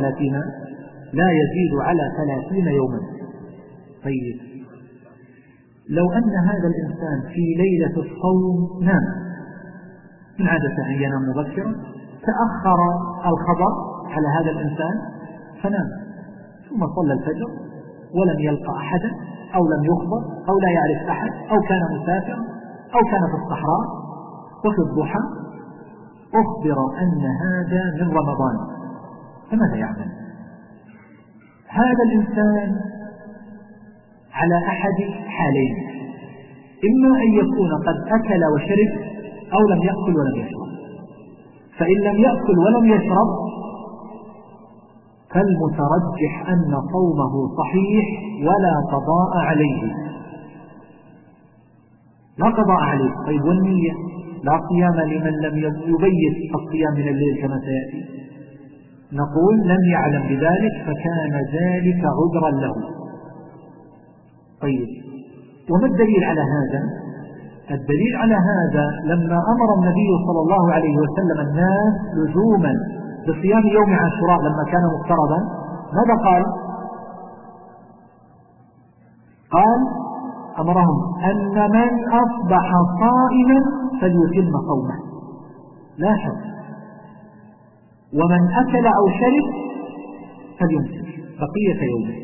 على 30 يوما. طيب لو أن هذا الإنسان في ليلة الصوم نام، من عادة أن ينام مبكرا، تأخر الخبر على هذا الإنسان فنام، ثم صلى الفجر ولم يلقى أحدا أو لم يخبر أو لا يعرف أحد أو كان مسافرا أو كان في الصحراء، وفي الضحى أخبر أن هذا من رمضان، فماذا يعمل؟ هذا الإنسان على أحد حالين: إما أن يكون قد أكل وشرب أو لم يأكل ولم يشرب. فإن لم يأكل ولم يشرب فالمترجح أن صومه صحيح ولا قضاء عليه. لا قضاء عليه. طيب والنية؟ لا صيام لمن لم يبيت الصيام من الليل كما سيأتي. نقول لم يعلم بذلك فكان ذلك عذرا له. طيب وما الدليل على هذا؟ الدليل على هذا لما أمر النبي صلى الله عليه وسلم الناس لزوما بصيام يوم عاشوراء لما كان مفترضا، ماذا قال؟ قال أمرهم أن من أصبح صائما فليتم صومه لا شك، ومن أكل أو شرب فليمسك بقية يومه.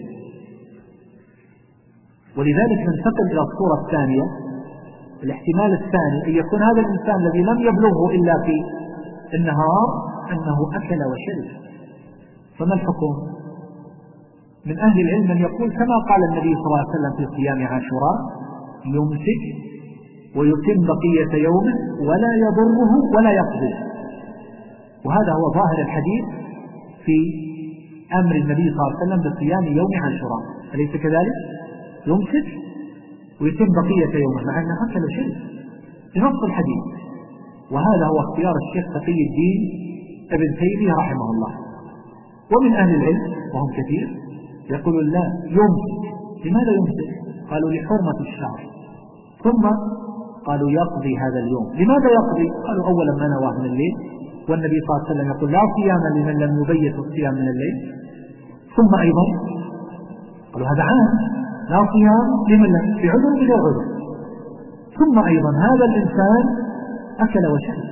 ولذلك ننتقل إلى الصورة الثانية. الاحتمال الثاني أن يكون هذا الإنسان الذي لم يبلغه إلا في النهار أنه أكل وشرب، فما الحكم؟ من أهل العلم من يقول كما قال النبي صلى الله عليه وسلم في صيام عاشوراء: يمسك ويتم بقية يومه ولا يضره ولا يقضي. وهذا هو ظاهر الحديث في أمر النبي صلى الله عليه وسلم بصيام يوم عاشوراء، أليس كذلك؟ يمسك ويتم بقية يومه مع أنه أكل وشرب بنص الحديث. وهذا هو اختيار الشيخ تقي الدين ابن تيمية رحمه الله. ومن أهل العلم وهم كثير يقولون لا يمسك. لماذا يمسك؟ قالوا لحرمة الشهر. ثم قالوا يقضي هذا اليوم. لماذا يقضي؟ قالوا أولا ما نواه من الليل، والنبي صلى الله عليه وسلم يقول لا صيام لمن لم يبيت الصيام من الليل. ثم أيضا قالوا هذا عام لا صيام لمن لم في عذر بلا عذر. ثم أيضا هذا الإنسان أكل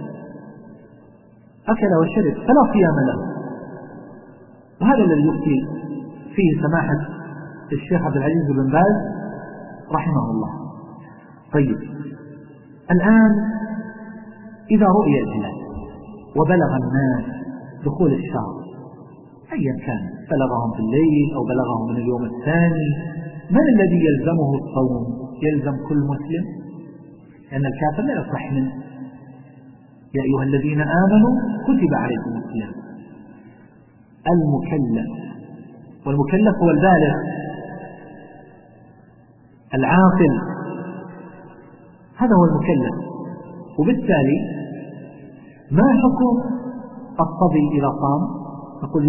وشرب فلا صيام له. وهذا الذي يفتي فيه سماحة الشيخ عبد العزيز بن باز رحمه الله. طيب الآن إذا رؤي الهلال وبلغ الناس دخول الشهر أيا كان، بلغهم في الليل أو بلغهم من اليوم الثاني، من الذي يلزمه الصوم؟ يلزم كل مسلم، لأن الكافر لا يصح منه. يا أيها الذين آمنوا كتب عليكم الصيام. المكلف، والمكلف هو البالغ العاقل، هذا هو المكلف. وبالتالي ما حكم الصبي إذا صام؟ نقول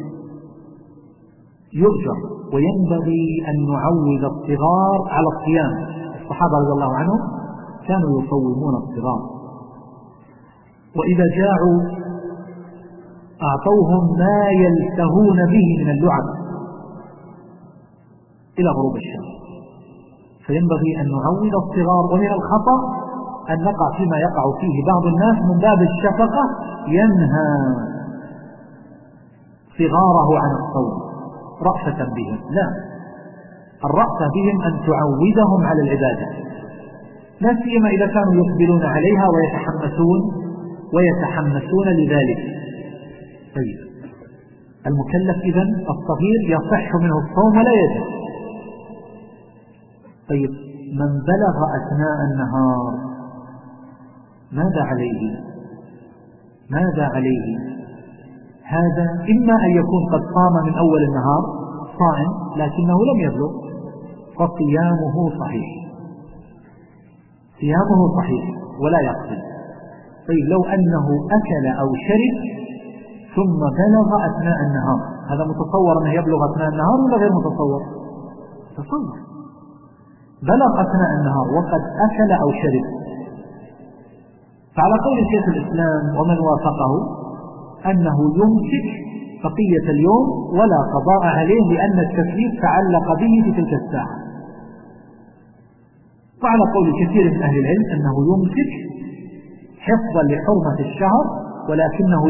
يؤجر وينبغي أن نعود الصغار على الصيام. الصحابة رضي الله عنهم كانوا يصومون الصغار، وإذا جاعوا أعطوهم ما يلتهون به من اللعب إلى غروب الشمس. فينبغي أن نعود الصغار. ومن الخطأ أن نقع فيما يقع فيه بعض الناس من باب الشفقة، ينهى صغاره عن الصوم رأفة بهم. لا، الرأفة بهم أن تعودهم على العبادة، لا سيما إذا كانوا يقبلون عليها ويتحمسون لذلك. طيب المكلف إذن الصغير يصح منه الصوم ولا يجب. طيب من بلغ أثناء النهار ماذا عليه؟ هذا إما أن يكون قد صام من أول النهار صائم لكنه لم يبلغ فصيامه صحيح ولا يقضي. طيب لو أنه أكل أو شرب ثم بلغ أثناء النهار، هذا متصور أنه يبلغ أثناء النهار ولا غير متصور؟ تصور بلغ أثناء النهار وقد أكل أو شرب، فعلى قول شيخ الإسلام ومن وافقه أنه يمسك بقية اليوم ولا قضاء عليه، لأن التكليف تعلق به في تلك الساعة. وعلى قول كثير من أهل العلم أنه يمسك حفظا لحرمة الشهر، ولكنه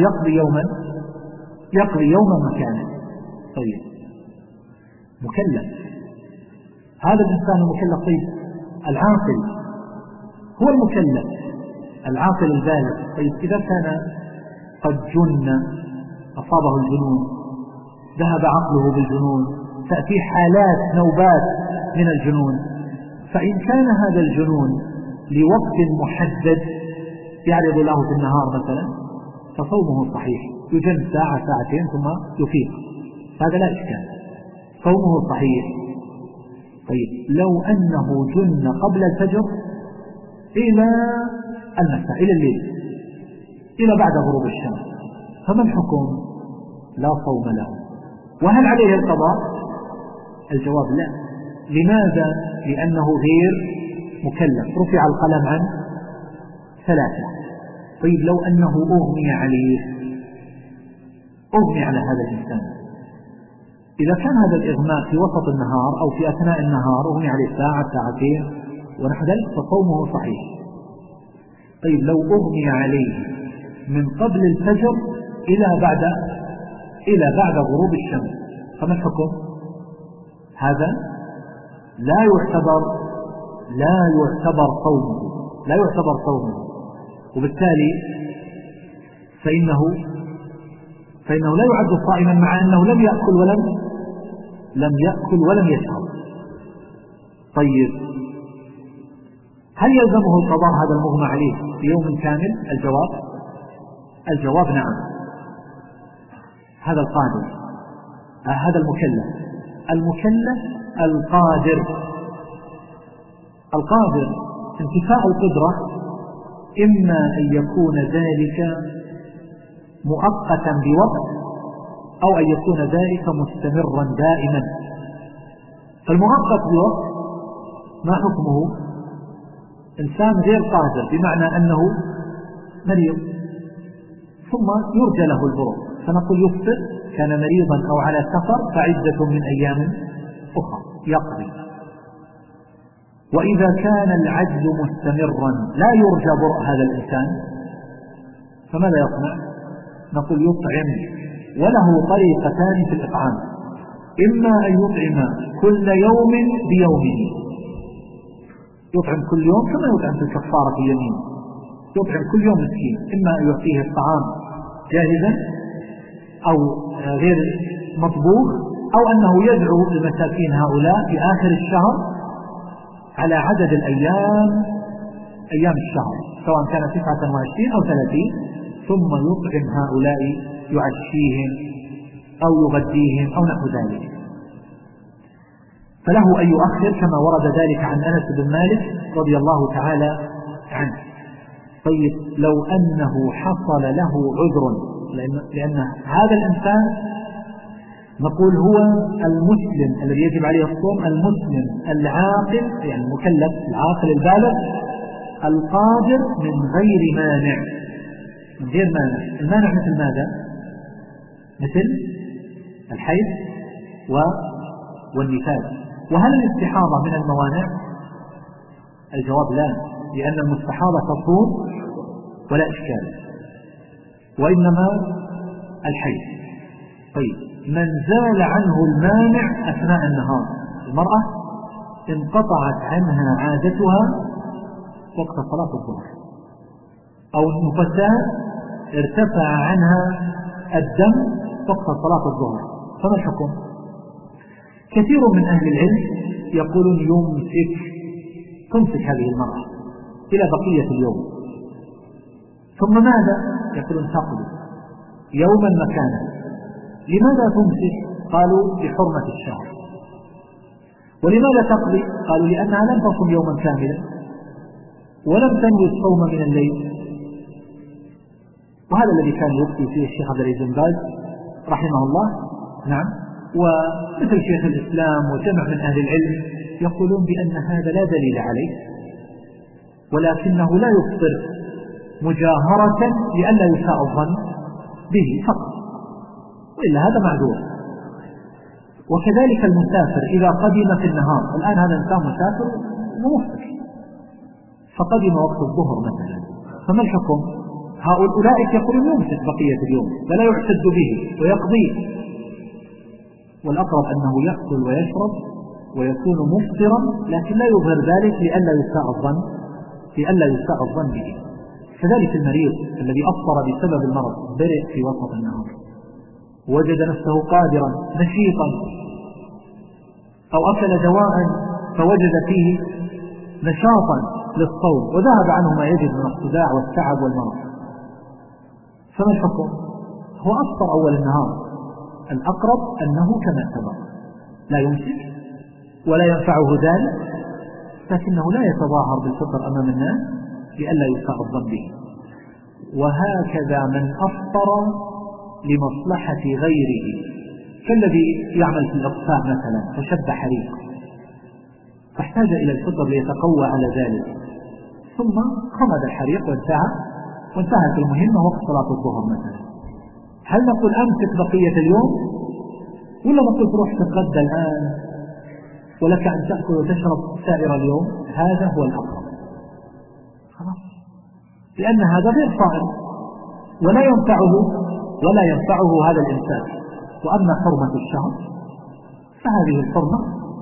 يقضي يوما مكانه. طيب مكلف، هذا الإنسان المكلف. طيب العاقل هو المكلف العاقل البالغ. طيب إذا كان قد جن، أصابه الجنون، ذهب عقله بالجنون، تأتي حالات نوبات من الجنون، فإن كان هذا الجنون لوقت محدد يعرض له في النهار مثلا فصومه صحيح، يجن ساعة ساعتين ثم يفيق، هذا لا إشكال، صومه صحيح. طيب لو أنه جن قبل الفجر إلى المساء، إلى الليل، إلى بعد غروب الشمس، فما الحكم؟ لا صوم له. وهل عليه القضاء؟ الجواب لا. لماذا؟ لأنه غير مكلف، رفع القلم عن 3. طيب لو أنه أغمي عليه، أغمي على هذا الإنسان، إذا كان هذا الإغماء في وسط النهار أو في أثناء النهار أغمي عليه ساعة ساعتين ونحو ذلك فصومه صحيح. طيب لو أغمي عليه من قبل الفجر إلى بعد غروب الشمس فما الحكم؟ هذا لا يعتبر صومه، وبالتالي فإنه لا يعد صائما مع أنه لم يأكل ولم يشرب. طيب هل يلزمه القضاء هذا المغمى عليه في يوم كامل؟ الجواب نعم. هذا القادر، هذا المكلف القادر انتفاء القدرة إما أن يكون ذلك مؤقتا بوقت أو أن يكون ذلك مستمرا دائما. فالمؤقت بوقت ما حكمه؟ إنسان غير قادر بمعنى أنه مريض ثم يرجى له البرء فنقول يفطر، كان مريضا أو على سفر فعدة من أيام أخرى يقضي. وإذا كان العجز مستمرا لا يرجى برء هذا الإنسان فماذا يصنع؟ نقول يطعم، وله طريقتان في الإطعام، إما أن يطعم كل يوم بيومه، يطعم كل يوم كما يطعم في الكفارة اليمين، يطعم كل يوم مسكين، إما أن يعطيه الطعام جاهزا أو غير مطبوخ، أو أنه يدعو المساكين هؤلاء في آخر الشهر على عدد أيام الشهر سواء كان 29 أو 30، ثم يطعم هؤلاء يعشيهم أو يغديهم أو نحو ذلك. فله أن يؤخر كما ورد ذلك عن أنس بن مالك رضي الله تعالى عنه. طيب لو أنه حصل له عذر، لأن هذا الإنسان نقول هو المسلم الذي يجب عليه الصوم، المسلم العاقل يعني المكلف العاقل البالغ القادر من غير مانع، المانع مثل ماذا؟ مثل الحيض والنفاس. وهل الاستحاضة من الموانع؟ الجواب لا، لأن المستحاضة تصوم ولا إشكال، وإنما الحيض. طيب من زال عنه المانع أثناء النهار، المرأة انقطعت عنها عادتها وقت صلاة الظهر، أو النفساء ارتفع عنها الدم وقت صلاة الظهر، فما الحكم؟ كثير من أهل العلم يقولون تمسك هذه المرأة إلى بقية اليوم، ثم ماذا؟ يقولون تقضي يوما مكانا. لماذا تمسك؟ قالوا لحرمة الشهر. ولماذا تقضي؟ قالوا لأنها لم تصم يوما كاملا ولم تنوي الصوم من الليل. وهذا الذي كان يفتي فيه الشيخ عبد العزيز بن باز رحمه الله، نعم، ومثل شيخ الإسلام وجمع من أهل العلم يقولون بأن هذا لا دليل عليه، ولكنه لا يفطر مجاهرة لئلا يساء الظن به فقط، وإلا هذا معذور. وكذلك المسافر إذا قدم في النهار، الآن هذا إنسان مسافر ومفطر فقدم وقت الظهر مثلا، فما الحكم؟ أولئك يقولون يمسك بقية اليوم فلا يعتد به ويقضيه، والأقرب أنه يأكل ويشرب ويكون مفطرا، لكن لا يظهر ذلك لئلا يساء الظن به. كذلك المريض الذي أفطر بسبب المرض برئ في وسط النهار وجد نفسه قادرا نشيطا، أو أكل دواء فوجد فيه نشاطا للصوم وذهب عنه ما يجد من الصداع والتعب والمرض، فما الحكم؟ هو أفطر أول النهار، الأقرب أنه كما سبق لا يمسك ولا ينفعه ذلك، لكنه لا يتظاهر بالفطر أمام الناس لئلا يساء الظن به. وهكذا من أفطر لمصلحة غيره، كالذي يعمل في الإطفاء مثلا فشب حريق فاحتاج إلى الفطر ليتقوى على ذلك، ثم خمد الحريق وانتهت المهمة وقت صلاة الظهر مثلا، هل نقول أمسك بقية اليوم ولا نقول تروح تتغدى الآن ولك أن تأكل وتشرب سائر اليوم؟ هذا هو الأقرب خلاص، لأن هذا غير صائم ولا ينفعه هذا الإنسان. وأما حرمة الشهر فهذه الحرمة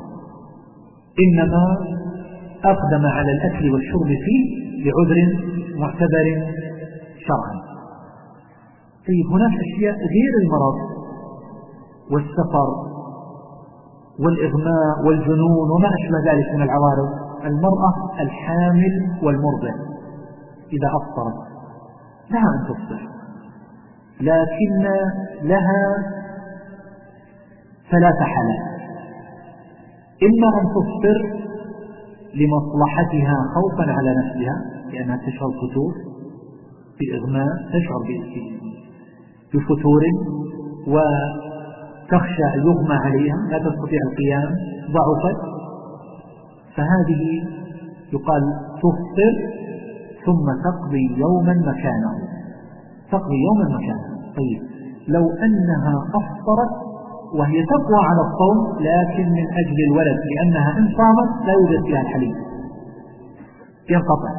إنما أقدم على الأكل والشرب فيه لعذر معتبر شرعا. طيب هناك أشياء غير المرض والسفر والإغماء والجنون وما أشبه ذلك من العوارض. المرأة الحامل والمرضع إذا أفطرت لها أن تفطر، لكن لها 3 حالات: إما أن تفطر لمصلحتها خوفا على نفسها لأنها تشعر فتور بإغماء، تشعر بفتور وتخشى أن يغمى عليها لا تستطيع القيام ضعفت، فهذه يقال تفطر ثم تقضي يوما مكانه. طيب لو أنها أفطرت وهي تقوى على الصوم لكن من أجل الولد، لأنها إن صامت لا يوجد فيها الحليب ينقطع،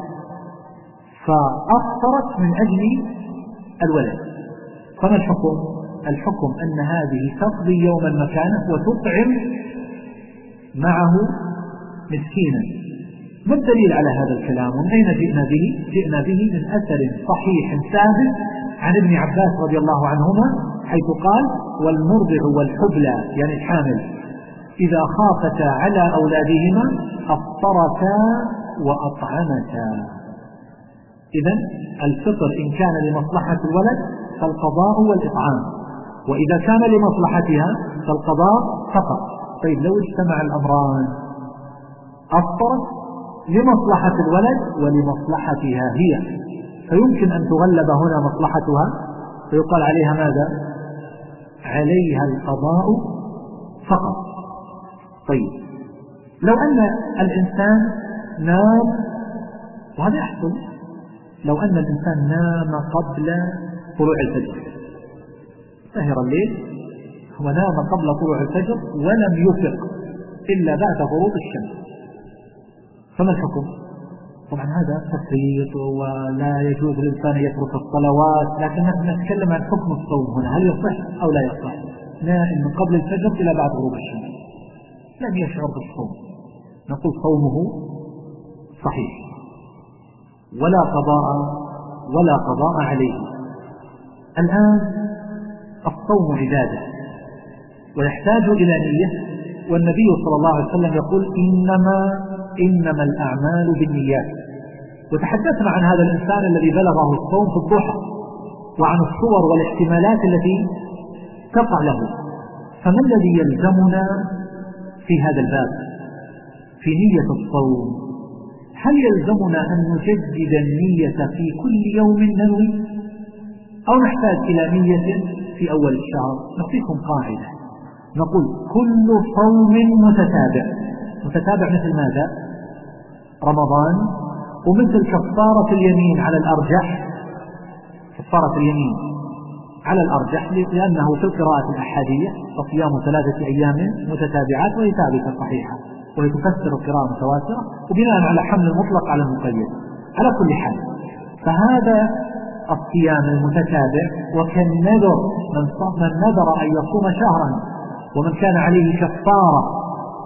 فأفطرت من أجل الولد، فما الحكم؟ الحكم أن هذه تقضي يوما مكانه وتطعم معه مسكينا. ما الدليل على هذا الكلام؟ ومن أين جئنا به؟ جئنا به من أثر صحيح ثابت عن ابن عباس رضي الله عنهما حيث قال: والمرضع والحبلى يعني الحامل إذا خافتا على أولادهما أفطرتا وأطعمتا. إذن الفطر إن كان لمصلحة الولد فالقضاء والإطعام، وإذا كان لمصلحتها فالقضاء فقط. طيب لو اجتمع الأمران، أفطرت لمصلحة الولد ولمصلحتها هي، فيمكن أن تغلب هنا مصلحتها فيقال عليها ماذا؟ عليها القضاء فقط. طيب لو أن الإنسان نام، وهذا يحصل، لو أن الإنسان نام قبل طلوع الفجر، سهر الليل ونام قبل طلوع الفجر ولم يفق إلا بعد غروب الشمس، فما الحكم؟ طبعا هذا تفريط ولا يجوز للإنسان يترك الصلوات، لكن نحن نتكلم عن حكم الصوم هنا، هل يصح أو لا يصح؟ نائم من قبل الفجر إلى بعد غروب الشمس لم يشعر بالصوم، نقول صومه صحيح ولا قضاء عليه. الآن الصوم عبادة ويحتاج إلى نية، والنبي صلى الله عليه وسلم يقول: إنما الأعمال بالنيات. وتحدثنا عن هذا الإنسان الذي بلغه الصوم في الضحى وعن الصور والاحتمالات التي تقع له، فما الذي يلزمنا في هذا الباب في نية الصوم؟ هل يلزمنا أن نجدد النية في كل يوم ننوي، أو نحتاج إلى نية في أول الشهر؟ نعطيكم قاعدة، نقول: كل صوم متتابع مثل ماذا؟ رمضان، ومثل كفارة اليمين على الأرجح، كفارة اليمين على الأرجح لأنه في القراءة الأحادية فصيام 3 أيام متتابعات وهي ثابتة صحيحة، وهي تفسر القراءة متواترة وبناء على حمل المطلق على المقيد. على كل حال فهذا الصيام المتتابع، وكالنذر من نذر أن يصوم شهرا ومن كان عليه كفارة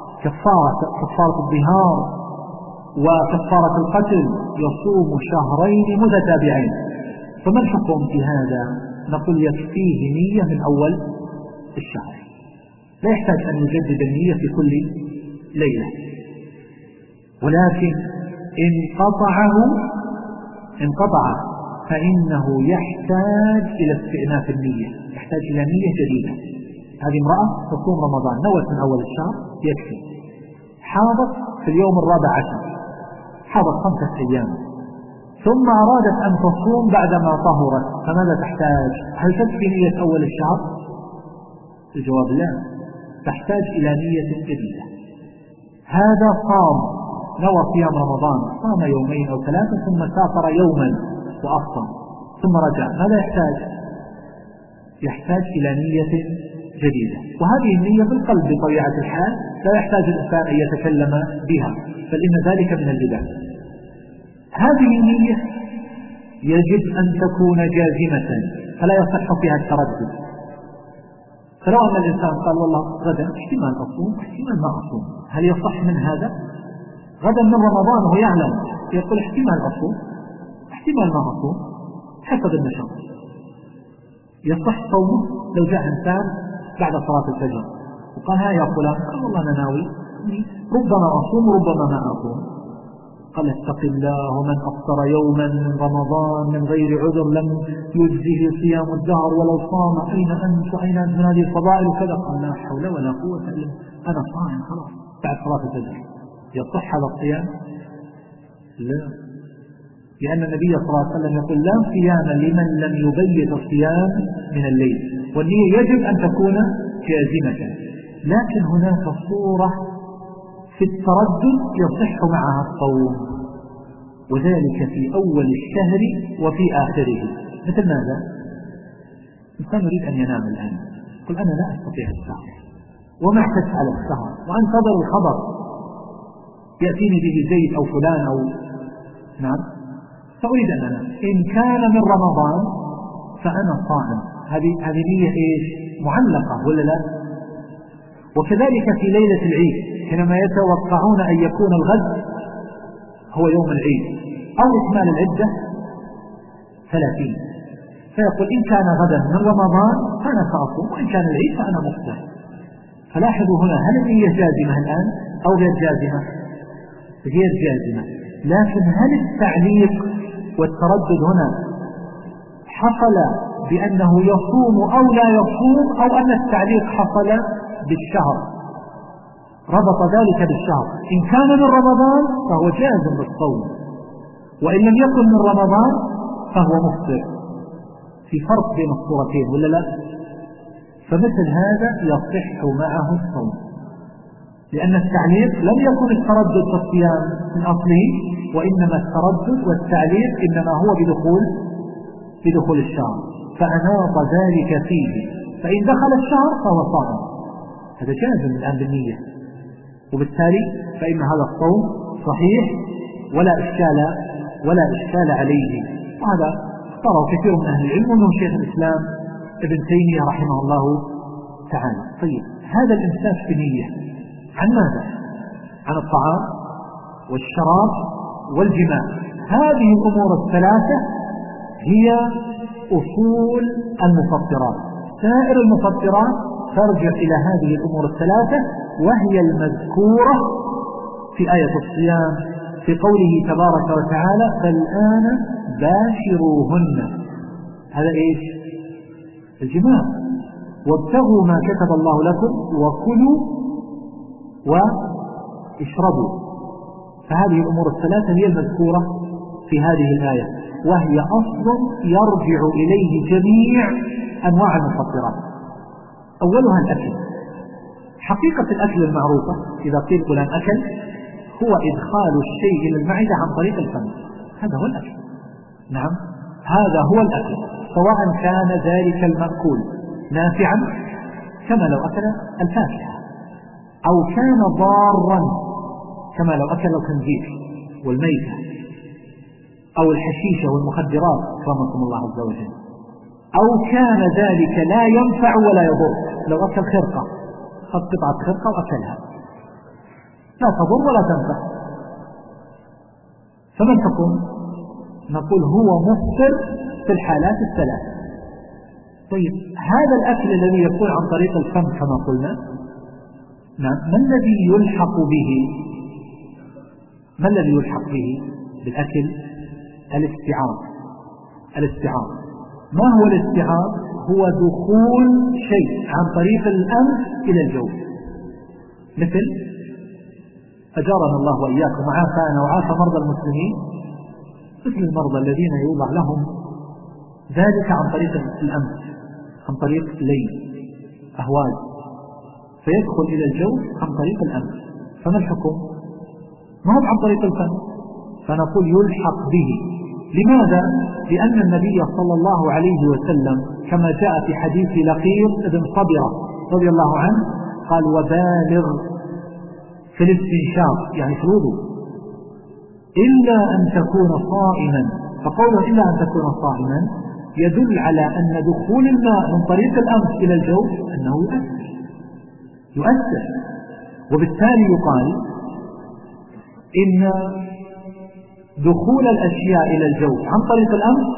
الظهار وكفارة القتل يصوم شهرين متتابعين، فما الحكم في هذا؟ نقول يكفيه نية من أول الشهر، لا يحتاج أن يجدد النية في كل ليلة. ولكن انقطع فإنه يحتاج إلى استئناف النية، يحتاج إلى نية جديدة. هذه امرأة تصوم رمضان، نوت من أول الشهر يكفي، حاضت في اليوم 14، حاضت 5 أيام، ثم أرادت أن تصوم بعدما طهرت، فماذا تحتاج؟ هل تكفي نية أول الشهر؟ الجواب لا، تحتاج إلى نية جديدة. هذا صام، نوى صيام رمضان، صام 2 أو 3 ثم سافر يوما وأفطر ثم رجع، ماذا يحتاج؟ يحتاج إلى نية جديدة، وهذه النية بالقلب بطبيعة الحال، لا يحتاج الإنسان أن يتكلم بها، بل إن ذلك من البدع. هذه النية يجب أن تكون جازمة، فلا يصح فيها التردد. فلو أن الإنسان قال والله غدا احتمال أصوم احتمال ما أصوم، هل يصح من هذا؟ غدا من رمضان وهو يعلم، يقول احتمال أصوم احتمال ما أصوم حسب النشاط، يصح صومه. لو جاء إنسان بعد صلاة الفجر وقال ها يا فلان، قال والله أنا ناوي ربما أصوم ربما ما أصوم، قال اتق الله، ومن أفطر يوما من رمضان من غير عذر لم يجزه صيام الدهر ولو صام، أين أنت وأين أنت من هذه الفضائل وكذا، قال لا حول ولا قوة إلا أنا صائم خلاص بعد صلاة الفجر. يصح هذا الصيام؟ لا، لأن النبي صلى الله عليه وسلم يقول لا صيام لمن لم يبيت الصيام من الليل، والنية يجب أن تكون جازمة. لكن هناك صورة في التردد يصح معها الصوم، وذلك في أول الشهر وفي آخره. مثل ماذا؟ إنسان يريد أن ينام الآن، يقول أنا لا أستطيع السهر وما اعتدت على السهر وأنتظر الخبر يأتيني به زيد أو فلان أو نعم، فأريد أن أنام. إن كان من رمضان فأنا صائم، هذه نية إيش؟ معلقة ولا لا؟ وكذلك في ليلة العيد حينما يتوقعون أن يكون الغد هو يوم العيد أو إكمال العدة 30، فيقول إن كان غدا من رمضان فأنا سأصوم، وإن كان العيد فأنا مفطر. فلاحظوا هنا، هل النية جازمة الآن أو غير جازمة؟ غير جازمة. لكن هل التعليق والتردد هنا حصل بأنه يصوم أو لا يصوم، أو أن التعليق حصل بالشهر، ربط ذلك بالشهر؟ إن كان من رمضان فهو جازم بالصوم، وإن لم يكن من رمضان فهو مفطر. في فرق بين الصورتين ولا لا؟ فمثل هذا يصح معه الصوم، لأن التعليق لم يكن التردد في الصيام من أصله، وإنما التردد والتعليق إنما هو بدخول الشهر، فأناط ذلك فيه، فإن دخل الشهر فهو صائم، هذا جازم الآن بالنية، وبالتالي فإن هذا الصوم صحيح ولا إشكال عليه. وهذا اختاره كثير من أهل العلم، ومنهم شيخ الإسلام ابن تيمية رحمه الله تعالى. طيب، هذا الإمساك بنية عن ماذا؟ عن الطعام والشراب والجماع. هذه الأمور الثلاثة هي أصول المفطرات، سائر المفطرات ترجع إلى هذه الأمور الثلاثة، وهي المذكورة في آية الصيام في قوله تبارك وتعالى فالآن باشروهن. هذا إيش؟ الجماع. وابتغوا ما كتب الله لكم وكلوا واشربوا. فهذه الأمور الثلاثة هي المذكورة في هذه الآية، وهي أصل يرجع إليه جميع أنواع المفطرات. أولها الأكل. حقيقة الأكل المعروفة إذا قيل فلان أكل هو إدخال الشيء إلى المعدة عن طريق الفم، هذا هو الأكل. نعم، هذا هو الأكل، سواء كان ذلك المأكول نافعا كما لو أكل الفاكهة، أو كان ضارا كما لو أكل الخنزير والميتة أو الحشيشة والمخدرات رحمكم الله عز وجل، أو كان ذلك لا ينفع ولا يضر. لو أكل خرقة، خذ قطعة خرقة وأكلها، لا تضر ولا تنفع، فمن تكون؟ نقول هو مفطر في الحالات الثلاث. طيب، هذا الأكل الذي يكون عن طريق الفم كما قلنا، نعم، ما الذي يلحق به؟ ما الذي يلحق به بالأكل؟ الاستيعاب. ما هو الاستيعاب؟ هو دخول شيء عن طريق الأنف إلى الجوف، مثل أجارنا الله وإياكم وعافانا وعافى مرضى المسلمين، مثل المرضى الذين يوضع لهم ذلك عن طريق الأنف، عن طريق لين أهواز، فيدخل إلى الجوف عن طريق الأنف. فما الحكم؟ ما هو عن طريق الفم، فنقول يلحق به. لماذا؟ لأن النبي صلى الله عليه وسلم كما جاء في حديث لقيط بن صبرة رضي الله عنه قال وبالغ في الاستنشاق، يعني في الوضوء، إلا أن تكون صائما. فقوله إلا أن تكون صائما يدل على أن دخول الماء من طريق الأنف إلى الجوف أنه يؤثر، وبالتالي يقال إن دخول الأشياء إلى الجوف عن طريق الأنف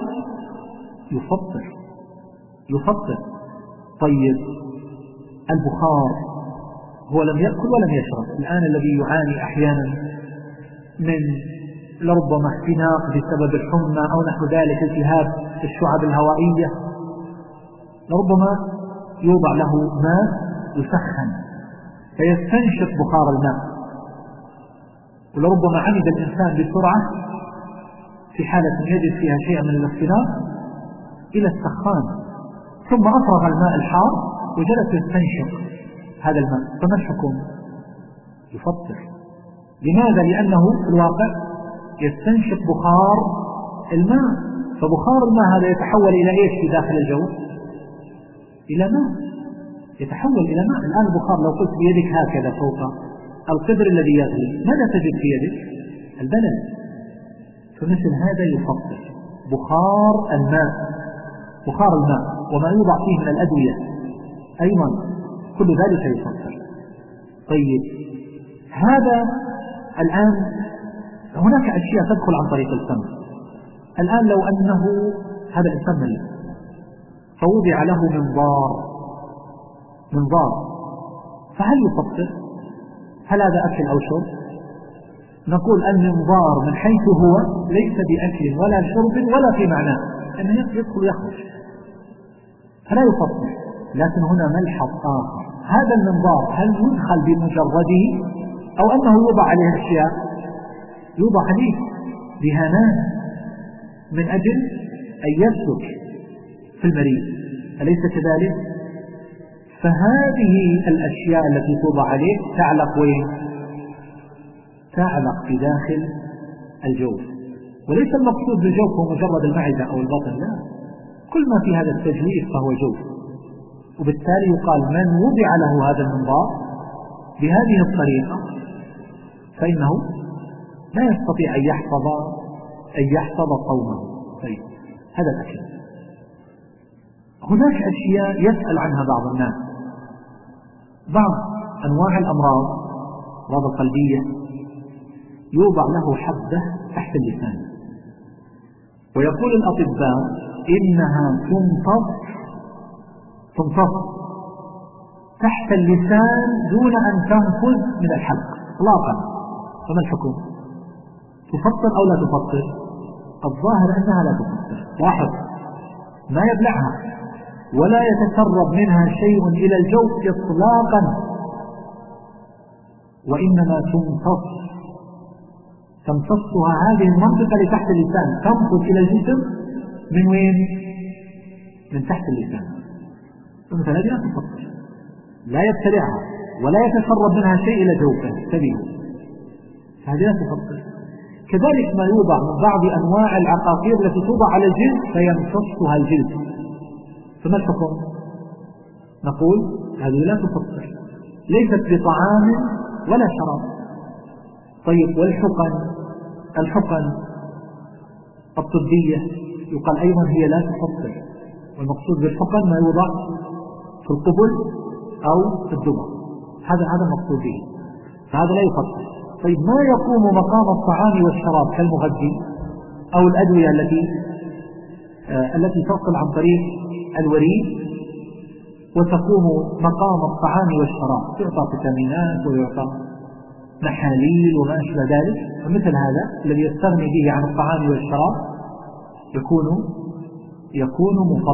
يفطر. طيب البخار هو لم يأكل ولم يشرب، الآن الذي يعاني أحيانا من لربما اختناق بسبب الحمى أو نحو ذلك، التهاب الشعب الهوائية، لربما يوضع له ماء يسخن فيستنشق بخار الماء، ولربما عمد الإنسان بسرعة في حالة يجد فيها شيئا من الاختناق إلى السخان، ثم أفرغ الماء الحار وجلس يستنشق هذا الماء، فما الحكم؟ يفطر. لماذا؟ لأنه في الواقع يستنشق بخار الماء، فبخار الماء هذا يتحول إلى إيش في داخل الجو؟ إلى ماء، يتحول إلى ماء. الآن البخار لو قلت بيدك هكذا فوق القدر الذي يغلي ماذا تجد في يدك؟ البلل. فمثل هذا يفطر بخار الماء وما يوضع فيه من الأدوية أيضا، كل ذلك يفطر. طيب هذا الآن هناك أشياء تدخل عن طريق الفم. الآن لو أنه هذا الإنسان ميت فوضع له منظار فهل يفطر؟ هل هذا أكل أو شرب؟ نقول المنظار من حيث هو ليس بأكل ولا شرب ولا في معناه، أنه يدخل يخرج فلا يفطر. لكن هنا ملحظ آخر، هذا المنظار هل يدخل بمجرده أو أنه يوضع عليه أشياء؟ يوضع عليه دهانات من أجل أن يسلك في المريض، أليس كذلك؟ فهذه الأشياء التي توضع عليه تعلق وين؟ تعلق في داخل الجوف، وليس المقصود بالجوف هو مجرد المعدة أو البطن، لا، كل ما في هذا التجليف فهو جوف. وبالتالي يقال من وضع له هذا المنظار بهذه الطريقة فإنه لا يستطيع أن يحفظ صومه. طيب هذا الأكل. هناك أشياء يسأل عنها بعض الناس، بعض أنواع الأمراض القلبية يوضع له حبة تحت اللسان، ويقول الأطباء إنها تمتص تحت اللسان دون أن تنفذ من الحلق إطلاقا. فما الحكم؟ تفطر أو لا تفطر؟ الظاهر أنها لا تفطر. لاحظ، ما يبلعها ولا يتسرب منها شيء إلى الجوف إطلاقا، وإنما تمتصها هذه المنطقة لتحت اللسان، تنفذ إلى الجسم من وين؟ من تحت اللسان. فمثل هذه لا تفطر، لا يبتلعها ولا يتسرب منها شيء إلى جوفه، انتبهوا، فهذه لا تفطر. كذلك ما يوضع من بعض أنواع العقاقير التي توضع على الجلد فيمتصها الجلد، فما الحكم؟ نقول هذه لا تفطر، ليست بطعام ولا شراب. طيب والحقن الطبية يقال أيضا هي لا تفطر، والمقصود بالحقن ما يوضع في القبل أو في الدبر، هذا المقصود به، فهذا لا يفطر. طيب ما يقوم مقام الطعام والشراب كالمغذي أو الأدوية التي تصل عن طريق الوريد وتقوم مقام الطعام والشراب، تعطى فيتامينات ويعطى محاليل وما أشبه ذلك، فمثل هذا الذي يستغني به عن الطعام والشراب يكون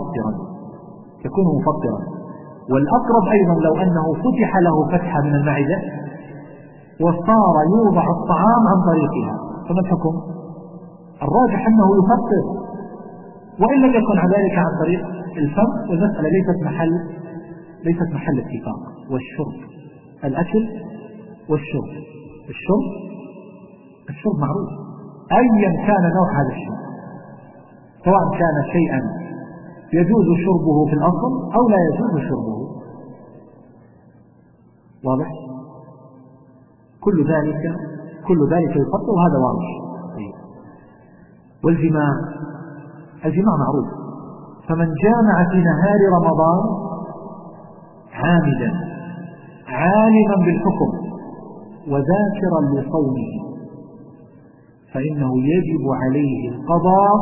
مفطرا. والأقرب أيضا لو أنه فتح له فتحة من المعدة وصار يوضع الطعام عن طريقها، فما الحكم؟ الراجح أنه يفطر، وإن لم يكن ذلك عن طريق الفم، والمسألة ليست محل اتفاق. والشرب، الأكل والشرب، الشرب معروف أيا كان نوع هذا الشرب، سواء كان شيئا يجوز شربه في الأصل أو لا يجوز شربه، واضح؟ كل ذلك يفطر، وهذا واضح. الجماع معروف، فمن جامع في نهار رمضان عامدا عالما بالحكم وذاكرا لصومه فإنه يجب عليه القضاء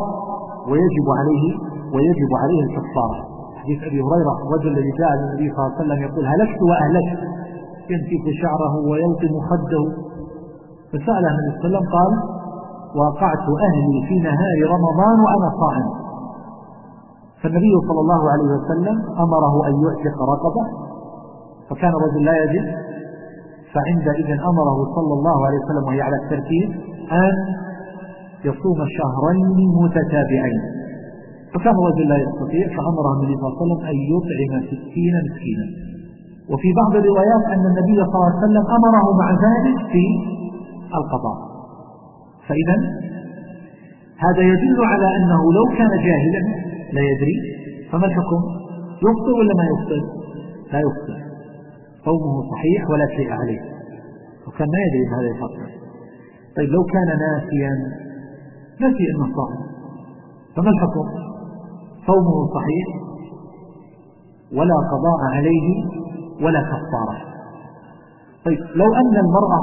ويجب عليه الكفارة. حديث أبي هريرة، الرجل الذي جاء للنبي صلى الله عليه وسلم يقول: هلكت وأهلكت، ينتف شعره ويلطم خده، فسأله النبي صلى الله عليه وسلم قال: وقعت أهلي في نهار رمضان وأنا صائم. فالنبي صلى الله عليه وسلم أمره أن يعتق رقبة، فكان الرجل لا يجد، فعندئذ أمره صلى الله عليه وسلم، وهي على الترتيب، أن يصوم شهرين متتابعين، فكان الرجل لا يستطيع، فأمره النبي صلى الله عليه وسلم أن يطعم 60 مسكينا. وفي بعض الروايات أن النبي صلى الله عليه وسلم أمره مع ذلك في القضاء. فإذا هذا يدل على أنه لو كان جاهلا لا يدري، فما الحكم؟ يفطر ولا ما يفطر؟ لا يفطر، صومه صحيح ولا شيء عليه، وكان ما يدري هذا يفطر. طيب لو كان ناسي أنه صائم، فما الحكم؟ صومه صحيح ولا قضاء عليه ولا كفارة. طيب لو أن المرأة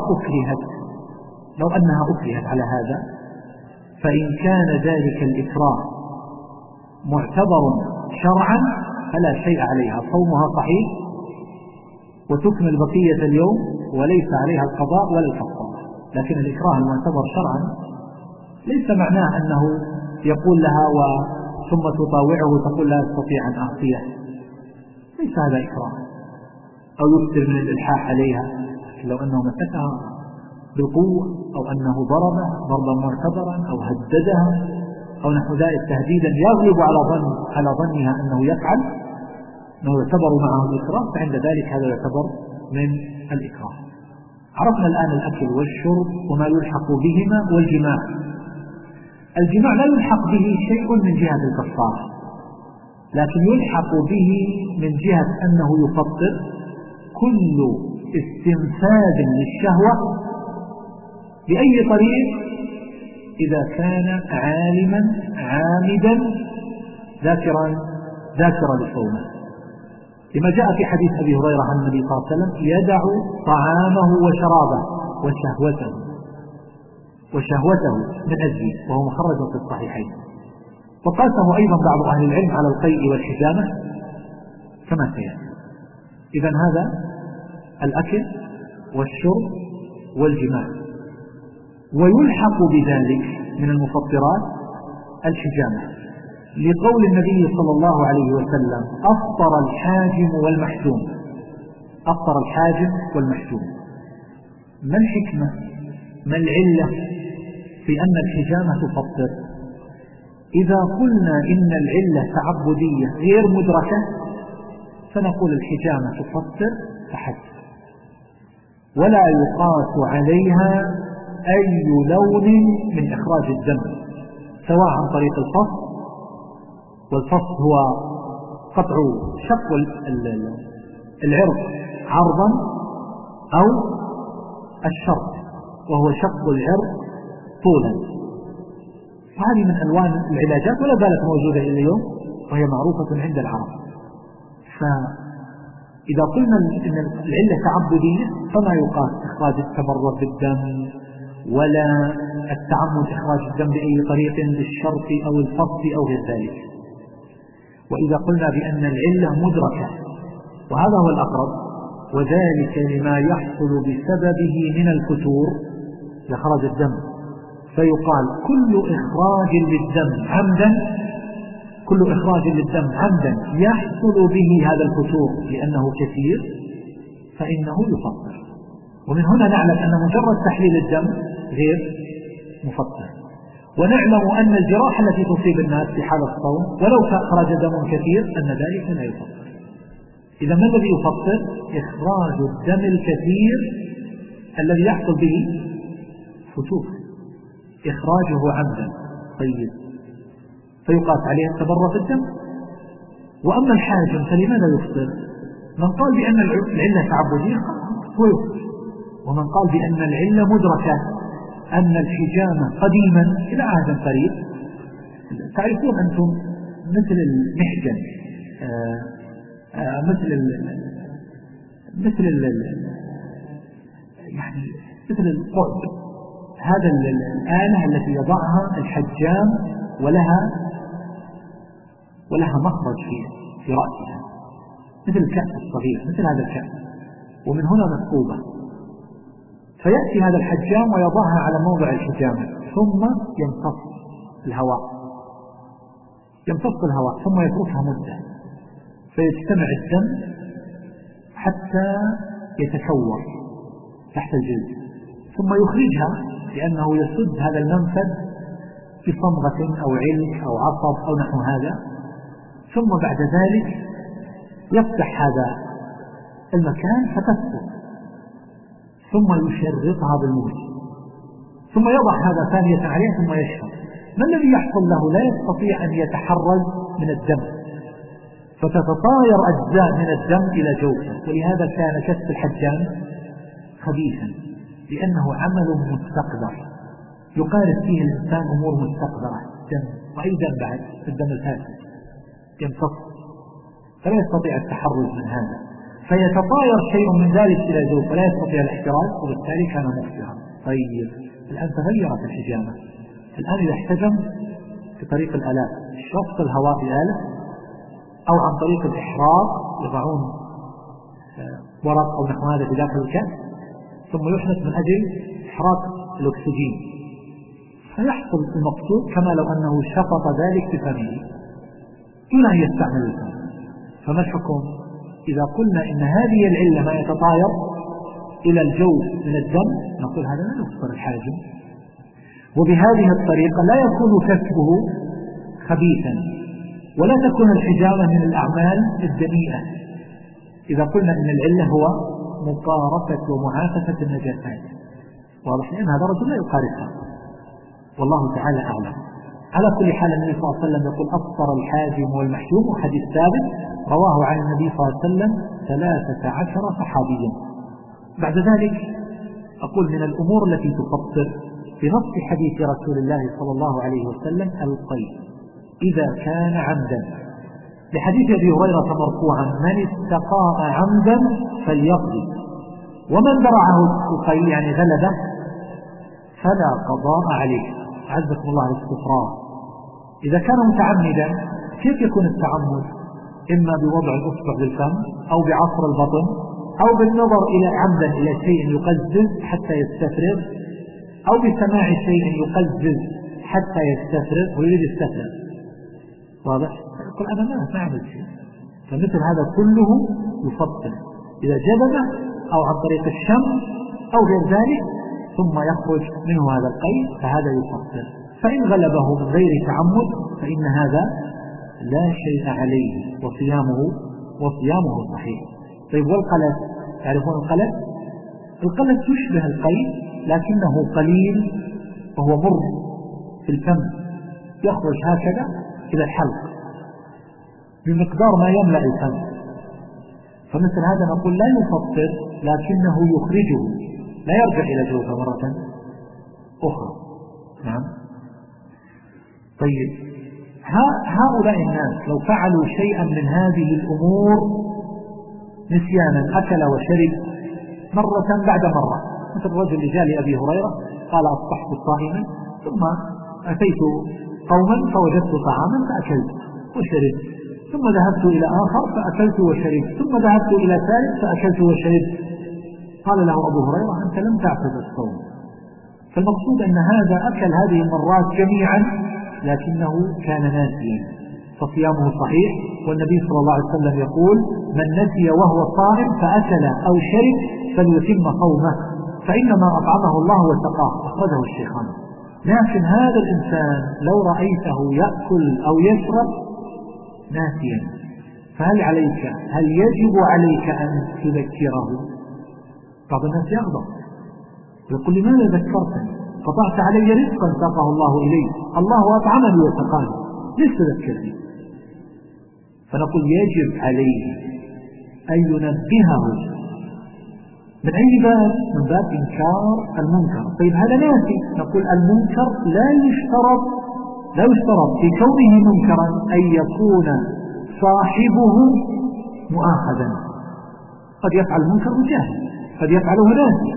أكرهت على هذا، فإن كان ذلك الإكراه معتبر شرعا فلا شيء عليها، صومها صحيح وتكمل بقية اليوم وليس عليها القضاء ولا الكفارة. لكن الإكراه المعتبر شرعا ليس معناه أنه يقول لها ثم تطاوعه تقول لا أستطيع أن أعطيه، ليس هذا إكراه، أو يكثر من الإلحاح عليها. لو أنه مسكها بالقوة، أو أنه ضربا معتبرا، أو هددها، أو نحو ذلك تهديدا يغلب على ظنها أنه يفعل، أنه يعتبر معه الإكراه، فعند ذلك هذا يعتبر من الإكراه. عرفنا الآن الأكل والشرب وما يلحق بهما، والجماع. الجماع لا يلحق به شيء من جهة الكفارة، لكن يلحق به من جهة أنه يفطر كل استنفاذ للشهوة بأي طريق، إذا كان عالما عامدا ذاكرا لصومه، لما جاء في حديث أبي هريرة عن النبي صلى الله عليه وسلم: يدع طعامه وشرابه وشهوته من أجله، وهو مخرج في الصحيحين. وقاسه أيضا بعض أهل العلم على القيء والحجامة كما سيأتي. إذن هذا الأكل والشرب والجماع. ويلحق بذلك من المفطرات الحجامة، لقول النبي صلى الله عليه وسلم: أفطر الحاجم والمحجوم. ما الحكمة؟ ما العلة في أن الحجامة تفطر؟ إذا قلنا إن العلة تعبدية غير مدركة فنقول الحجامة تفطر فحسب، ولا يقاس عليها أي لون من إخراج الدم، سواء عن طريق الفص، والفص هو قطع شق العرق عرضا، أو الشرط وهو شق العرق طولا. هذه من ألوان العلاجات ولا زالت موجودة إلى اليوم، وهي معروفة عند العرب. فإذا قلنا إن العلة تعبدية فما يقاس إخراج التبرع بالدم، ولا التعمد إخراج الدم بأي طريق بالشرط أو الفصل أو غير ذلك. وإذا قلنا بأن العلة مدركة، وهذا هو الأقرب، وذلك لما يحصل بسببه من الفتور لخرج الدم، فيقال كل إخراج للدم عمدا يحصل به هذا الفتور لأنه كثير فإنه يفطر. ومن هنا نعلم أن مجرد تحليل الدم غير مفطر، ونعلم أن الجراح التي تصيب الناس في حال الصوم ولو خرج دم كثير أن ذلك لا يفطر. إذا ما الذي يفطر؟ إخراج الدم الكثير الذي يحصل به فتور، إخراجه عمدا. طيب، فيقاس عليه التبرع في الدم. وأما الحاجم فلماذا يفطر؟ من قال بأن العلة تعبدية هو يفطر، ومن قال بأن العلة مدركة، أن الحجامة قديما إلى عهد قريب. تعرفون أنتم مثل المحجن، مثل القعد، هذا الآلة التي يضعها الحجام ولها مخرج في رأسها، مثل الكأس الصغير، مثل هذا الكأس، ومن هنا مثقوبة. فيأتي هذا الحجام ويضعها على موضع الحجامة، ثم يمتص الهواء ثم يتركها مدة، فيجتمع الدم حتى يتكور تحت الجلد، ثم يخرجها لأنه يسد هذا المنفذ بصمغة أو علك أو عصب أو نحو هذا، ثم بعد ذلك يفتح هذا المكان فتسقط، ثم يشرطها بالموت، ثم يضع هذا ثانية عليه ثم يشرب. ما الذي يحصل له؟ لا يستطيع أن يتحرز من الدم، فتتطاير أجزاء من الدم إلى جوفه. ولهذا كان كسب الحجام خبيثا، لأنه عمل مستقذر يقارب فيه الإنسان أمور مستقذرة، دم، وأي دم بعد الدم الفاسد يمتص، فلا يستطيع التحرز من هذا، فيتطاير شيء من ذلك إلى جوفه فلا يستطيع الاحتراز، وبالتالي كان مخطئا. طيب، الآن تغيرت الحجامة. الآن إذا احتجم بطريق الآلات، شفط الهواء بآلة، أو عن طريق الإحراق، يضعون ورق أو نحو هذا في داخل الكأس ثم يحدث من أجل إحراق الأكسجين، فيحصل المقصود كما لو أنه شفط ذلك بفمه دون أن يستعمل الفم. فما الحكم؟ إذا قلنا إن هذه العلة ما يتطاير إلى الجوف من الدم، نقول هذا لا يفطر الحاجم. وبهذه الطريقة لا يكون كسبه خبيثا، ولا تكون الحجامة من الأعمال الدنيئة، إذا قلنا إن العلة هو مقارفة ومعافسة النجاسات. واضح؟ لأن هذا الرجل لا يقارفها، والله تعالى أعلم. على كل حال النبي صلى الله عليه وسلم يقول أفطر الحاجم والمحجوم، وحديث ثابت رواه عن النبي صلى الله عليه وسلم 13 صحابيا. بعد ذلك أقول من الأمور التي تفطر بنص حديث رسول الله صلى الله عليه وسلم القيء إذا كان عمدا، لحديث أبي هريرة مرفوعا: من استقاء عمدا فليقضي، ومن درعه القيء يعني غلبه فلا قضاء عليه. عزكم الله الاستفراغ. إذا كان متعمدا كيف يكون التعمد؟ إما بوضع الأصبع بالفم، أو بعصر البطن، أو بالنظر إلى عمدا إلى شيء يقزز حتى يستفرغ، أو بسماع شيء يقزز حتى يستفرغ ويريد يستفرغ. واضح؟ يقول أنا ما أعمل شيء. فمثل هذا كله يفطر إذا جذبه أو عن طريق الشم أو غير ذلك، ثم يخرج منه هذا القيء، فهذا يفطر. فإن غلبه من غير تعمد فإن هذا لا شيء عليه وصيامه صحيح. طيب، والقلب، تعرفون القلب؟ القلب تشبه القيء لكنه قليل وهو مر في الفم، يخرج هكذا إلى الحلق بمقدار ما يملأ الفم. فمثل هذا نقول لا يفطر، لكنه يخرجه، لا يرجع إلى جوفه مرة أخرى. نعم. طيب، هؤلاء الناس لو فعلوا شيئا من هذه الأمور نسيانا، أكل وشرب مرة بعد مرة، مثل الرجل اللي جاء لأبي هريرة قال أصبحت صائما ثم أتيت قوما فوجدت طعاما فأكلت وشربت، ثم ذهبت إلى آخر فأكلت وشربت، ثم ذهبت إلى ثالث فأكلت وشربت. قال له أبو هريرة: أنت لم تعتد الصوم. فالمقصود أن هذا أكل هذه المرات جميعا لكنه كان ناسيا، فصيامه صحيح. والنبي صلى الله عليه وسلم يقول: من نسي وهو صائم فأكل أو شرب فليتم صومه فإنما أطعمه الله وسقاه، أخرجه الشيخان. لكن هذا الإنسان لو رأيته يأكل أو يشرب ناسيا، هل يجب عليك أن تذكره؟ بعض الناس يغضب يقول: لماذا ذكرتني؟ قطعت علي رزقا ساقه الله إلي، الله أطعمني وسقاني، ليش تذكرني؟ فنقول يجب عليه أن ينبهه. من أي باب؟ من باب إنكار المنكر. طيب هذا ناسي، نقول المنكر لا يشترط في كونه منكرا أن يكون صاحبه مؤاخذا. قد يفعل المنكر وجاهل، قد يفعله ناسي،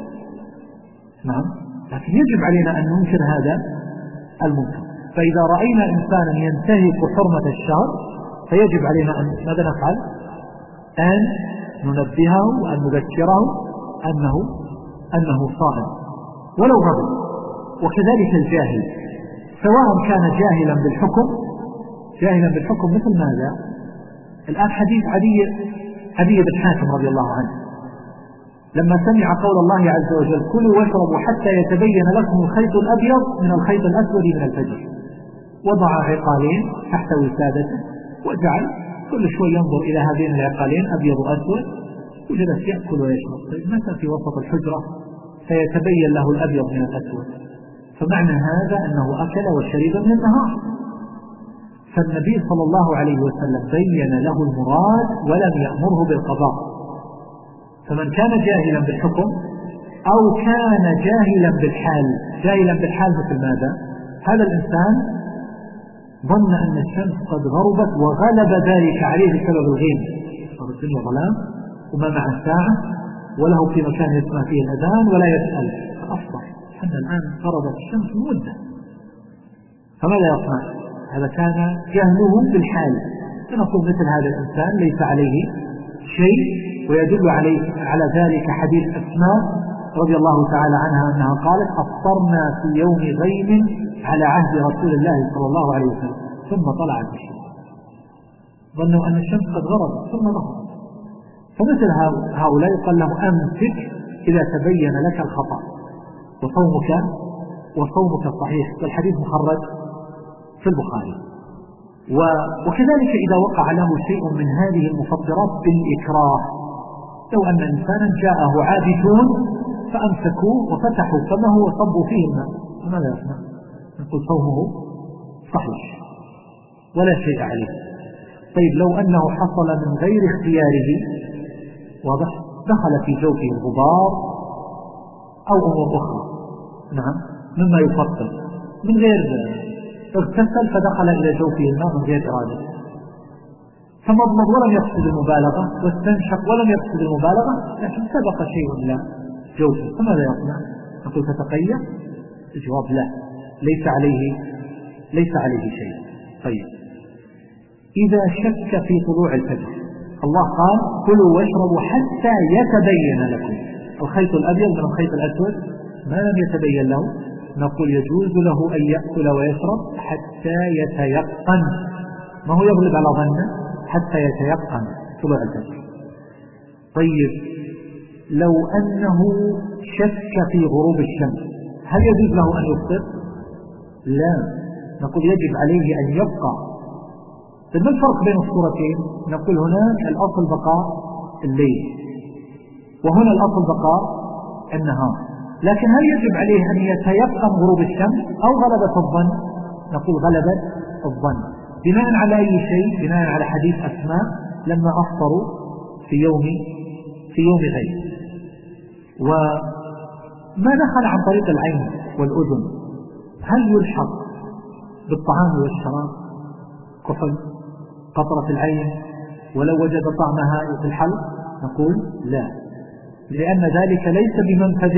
نعم، لكن يجب علينا أن ننكر هذا المنكر. فإذا رأينا إنسانا ينتهك حرمة الشهر فيجب علينا أن ماذا نفعل؟ أن ننبهه وأن نذكره أنه صائم ولو غضب. وكذلك الجاهل، سواء كان جاهلا بالحكم مثل ماذا؟ الآن حديث عدي بن حاتم رضي الله عنه لما سمع قول الله عز وجل: كلوا واشربوا حتى يتبين لكم الخيط الأبيض من الخيط الأسود من الفجر، وضع عقالين تحت وسادته وجعل كل شوي ينظر إلى هذين العقالين أبيض وأسود، وجلس يأكل ويشرب. طيب متى في وسط الحجرة سيتبين له الأبيض من الأسود؟ فمعنى هذا أنه أكل وشرب من النهار. فالنبي صلى الله عليه وسلم بين له المراد ولم يأمره بالقضاء. فمن كان جاهلا بالحكم أو كان جاهلا بالحال مثل ماذا؟ هذا الإنسان ظن أن الشمس قد غربت وغلب ذلك عليه بسبب الغيم، صار الدنيا ظلام وما مع الساعة وله في مكان يسمع فيه الأذان ولا يسأل، فأصبح أن الآن غربت الشمس مدة، فماذا يصنع؟ هذا كان جهله بالحال. فنقول مثل هذا الإنسان ليس عليه شيء. ويدل على ذلك حديث أسماء رضي الله تعالى عنها أنها قالت: أفطرنا في يوم غيم على عهد رسول الله صلى الله عليه وسلم ثم طلعت الشمس، ظنوا أن الشمس قد غربت ثم ظهرت. فمثل هؤلاء يقال له: أمسك إذا تبين لك الخطأ وصومك صحيح. والحديث مخرج في البخاري. وكذلك إذا وقع له شيء من هذه المفطرات بالإكراه، لو أن إنسانا جاءه عابثون فأمسكوه وفتحوا فمه وصبوا فيه الماء، فماذا يصنع؟ نقول صومه صحيح ولا شيء عليه. طيب لو أنه حصل من غير اختياره، واضح، دخل في جوفه الغبار أو أمور أخرى، نعم، مما يفطر من غير اغتسل فدخل إلى جوفه الماء من غير إرادة، فمضمض ولم يقصد المبالغة واستنشق ولم يقصد المبالغة، لكن سبق شيء إلى جوفه، فماذا يصنع؟ نقول تتقيأ؟ الجواب لا، ليس عليه شيء. طيب إذا شك في طلوع الفجر، الله قال: كلوا واشربوا حتى يتبين لكم الخيط الأبيض من الخيط الأسود، ما لم يتبين له نقول يجوز له أن يأكل ويشرب حتى يتيقن، ما هو يغلب على ظنه، حتى يتيقن طلوع الفجر. طيب لو أنه شك في غروب الشمس، هل يجوز له أن يفطر؟ لا، نقول يجب عليه أن يبقى. طيب ما الفرق بين الصورتين؟ نقول هناك الأصل بقاء الليل وهنا الأصل بقاء النهار، لكن هل يجب عليه أن يتيقن غروب الشمس أو غلبة الظن؟ نقول غلبة الظن. بناء على أي شيء؟ بناء على حديث أسماء لما أفطروا في يوم غيب. وما دخل عن طريق العين والأذن هل يلحق بالطعام والشراب؟ كحل، قطرة العين ولو وجد طعمها في الحلق؟ نقول لا، لأن ذلك ليس بمنفذ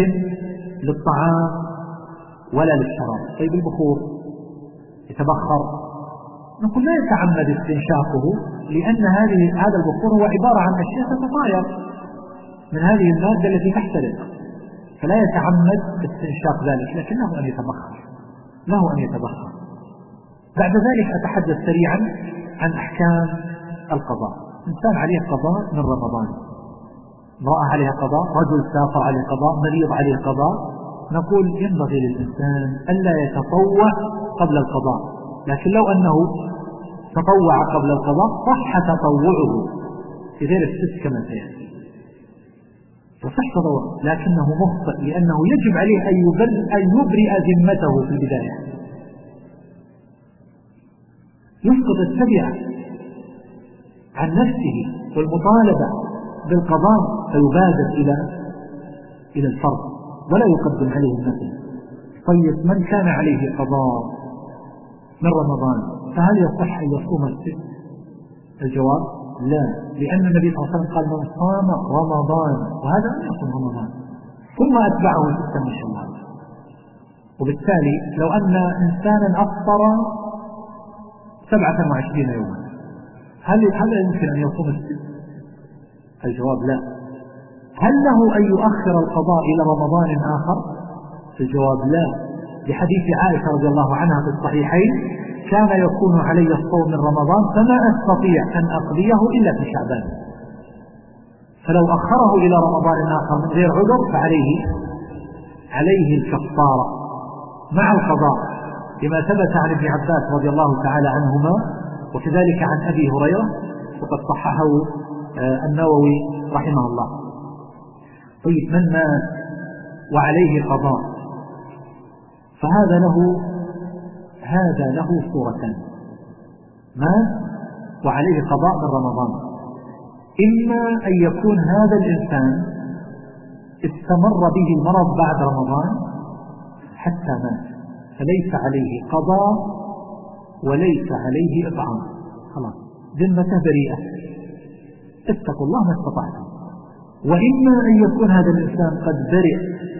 للطعام ولا للشراب. طيب البخور يتبخر نقول لا يتعمد استنشاقه، لأن هذا البخور هو عبارة عن أشياء تتطاير من هذه المادة التي تحترق، فلا يتعمد استنشاق ذلك، لكن له أن يتبخر، له أن يتبخر. بعد ذلك أتحدث سريعا عن أحكام القضاء. إنسان عليه قضاء من رمضان، امرأة عليها قضاء، رجل سافر عليه قضاء، مريض عليه قضاء، نقول ينبغي للإنسان ألا يتطوع قبل القضاء، لكن لو أنه تطوع قبل القضاء صح تطوعه في غير الست كما سيأتي، فصح تطوع، لكنه مخطئ، لأنه يجب عليه أن يبرئ ذمته في البداية، يسقط التبعة عن نفسه والمطالبة بالقضاء، فيبادر إلى الفرض ولا يقدم عليه النفل. طيب من كان عليه قضاء من رمضان فهل يصح أن يصوم الست؟ الجواب لا، لأن النبي صلى الله عليه وسلم قال من صام رمضان، وهذا لم يصوم رمضان ثم أتبعه ستا من شوال. وبالتالي لو أن إنسانا أفطر 27 يوما هل يمكن أن يصوم الست؟ الجواب لا. هل له أن يؤخر القضاء إلى رمضان آخر؟ الجواب لا، لحديث عائشة رضي الله عنها في الصحيحين كان يكون علي الصوم من رمضان فما أستطيع أن أقضيه إلا في شعبان، فلو أخره إلى رمضان آخر من غير عذر فعليه الكفارة مع القضاء، لما ثبت عن ابن عباس رضي الله تعالى عنهما، وكذلك عن أبي هريرة وقد صححه النووي رحمه الله. طيب من مات وعليه قضاء فهذا له صورتان: مات وعليه قضاء من رمضان، إما أن يكون هذا الإنسان استمر به المرض بعد رمضان حتى مات فليس عليه قضاء وليس عليه إطعام، خلاص ذمته بريئة، اتقوا الله ما استطعتم. وإما أن يكون هذا الإنسان قد برئ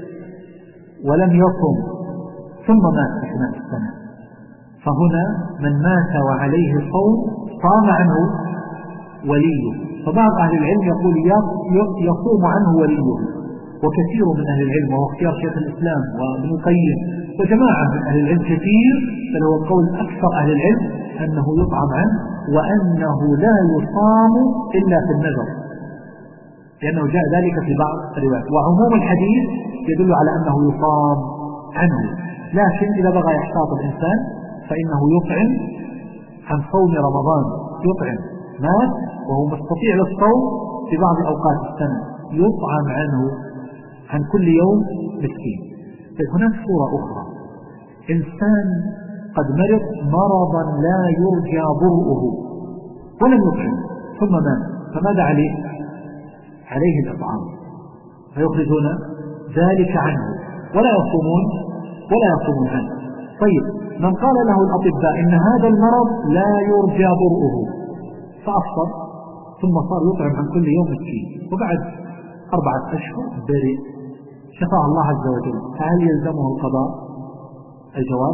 ولم يصم ثم مات أثناء السنة، فهنا من مات وعليه صوم صام عنه وليه. فبعض أهل العلم يقول يصوم عنه وليه، وكثير من أهل العلم، وهو اختيار شيخ الإسلام وابن القيم وجماعة من أهل العلم كثير، بل هو قول أكثر أهل العلم أنه يطعم عنه، وأنه لا يصام إلا في النذر، لأنه جاء ذلك في بعض الروايات، وعموم الحديث يدل على أنه يصام عنه. لكن إذا بغى يحتاط الإنسان فإنه يطعم عن صوم رمضان، يطعم مات وهو مستطيع للصوم في بعض أوقات السنة، يطعم عنه عن كل يوم مسكين. هناك صورة أخرى: إنسان قد مرض مرضا لا يرجى برؤه ولم يطعم ثم مات، فماذا عليه؟ عليه الإطعام، فيخرجون ذلك عنه ولا يصومون عنه. طيب من قال له الأطباء إن هذا المرض لا يرجى برؤه فأفطر ثم صار يطعم عن كل يوم مسكين، وبعد 4 أشهر برئ شفاه الله عز وجل، فهل يلزمه القضاء؟ الجواب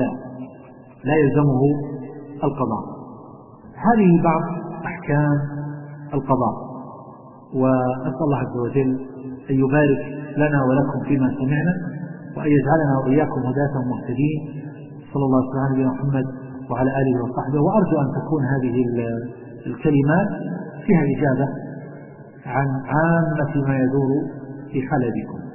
لا يلزمه القضاء. هذه بعض أحكام القضاء، وأسأل الله عز وجل أن يبارك لنا ولكم فيما سمعنا، وأن يجعلنا وإياكم هداة مهتدين. صلى الله عليه وسلم محمد وعلى آله وصحبه. وأرجو أن تكون هذه الكلمات فيها إجابة عن عامة ما يدور في حلبكم.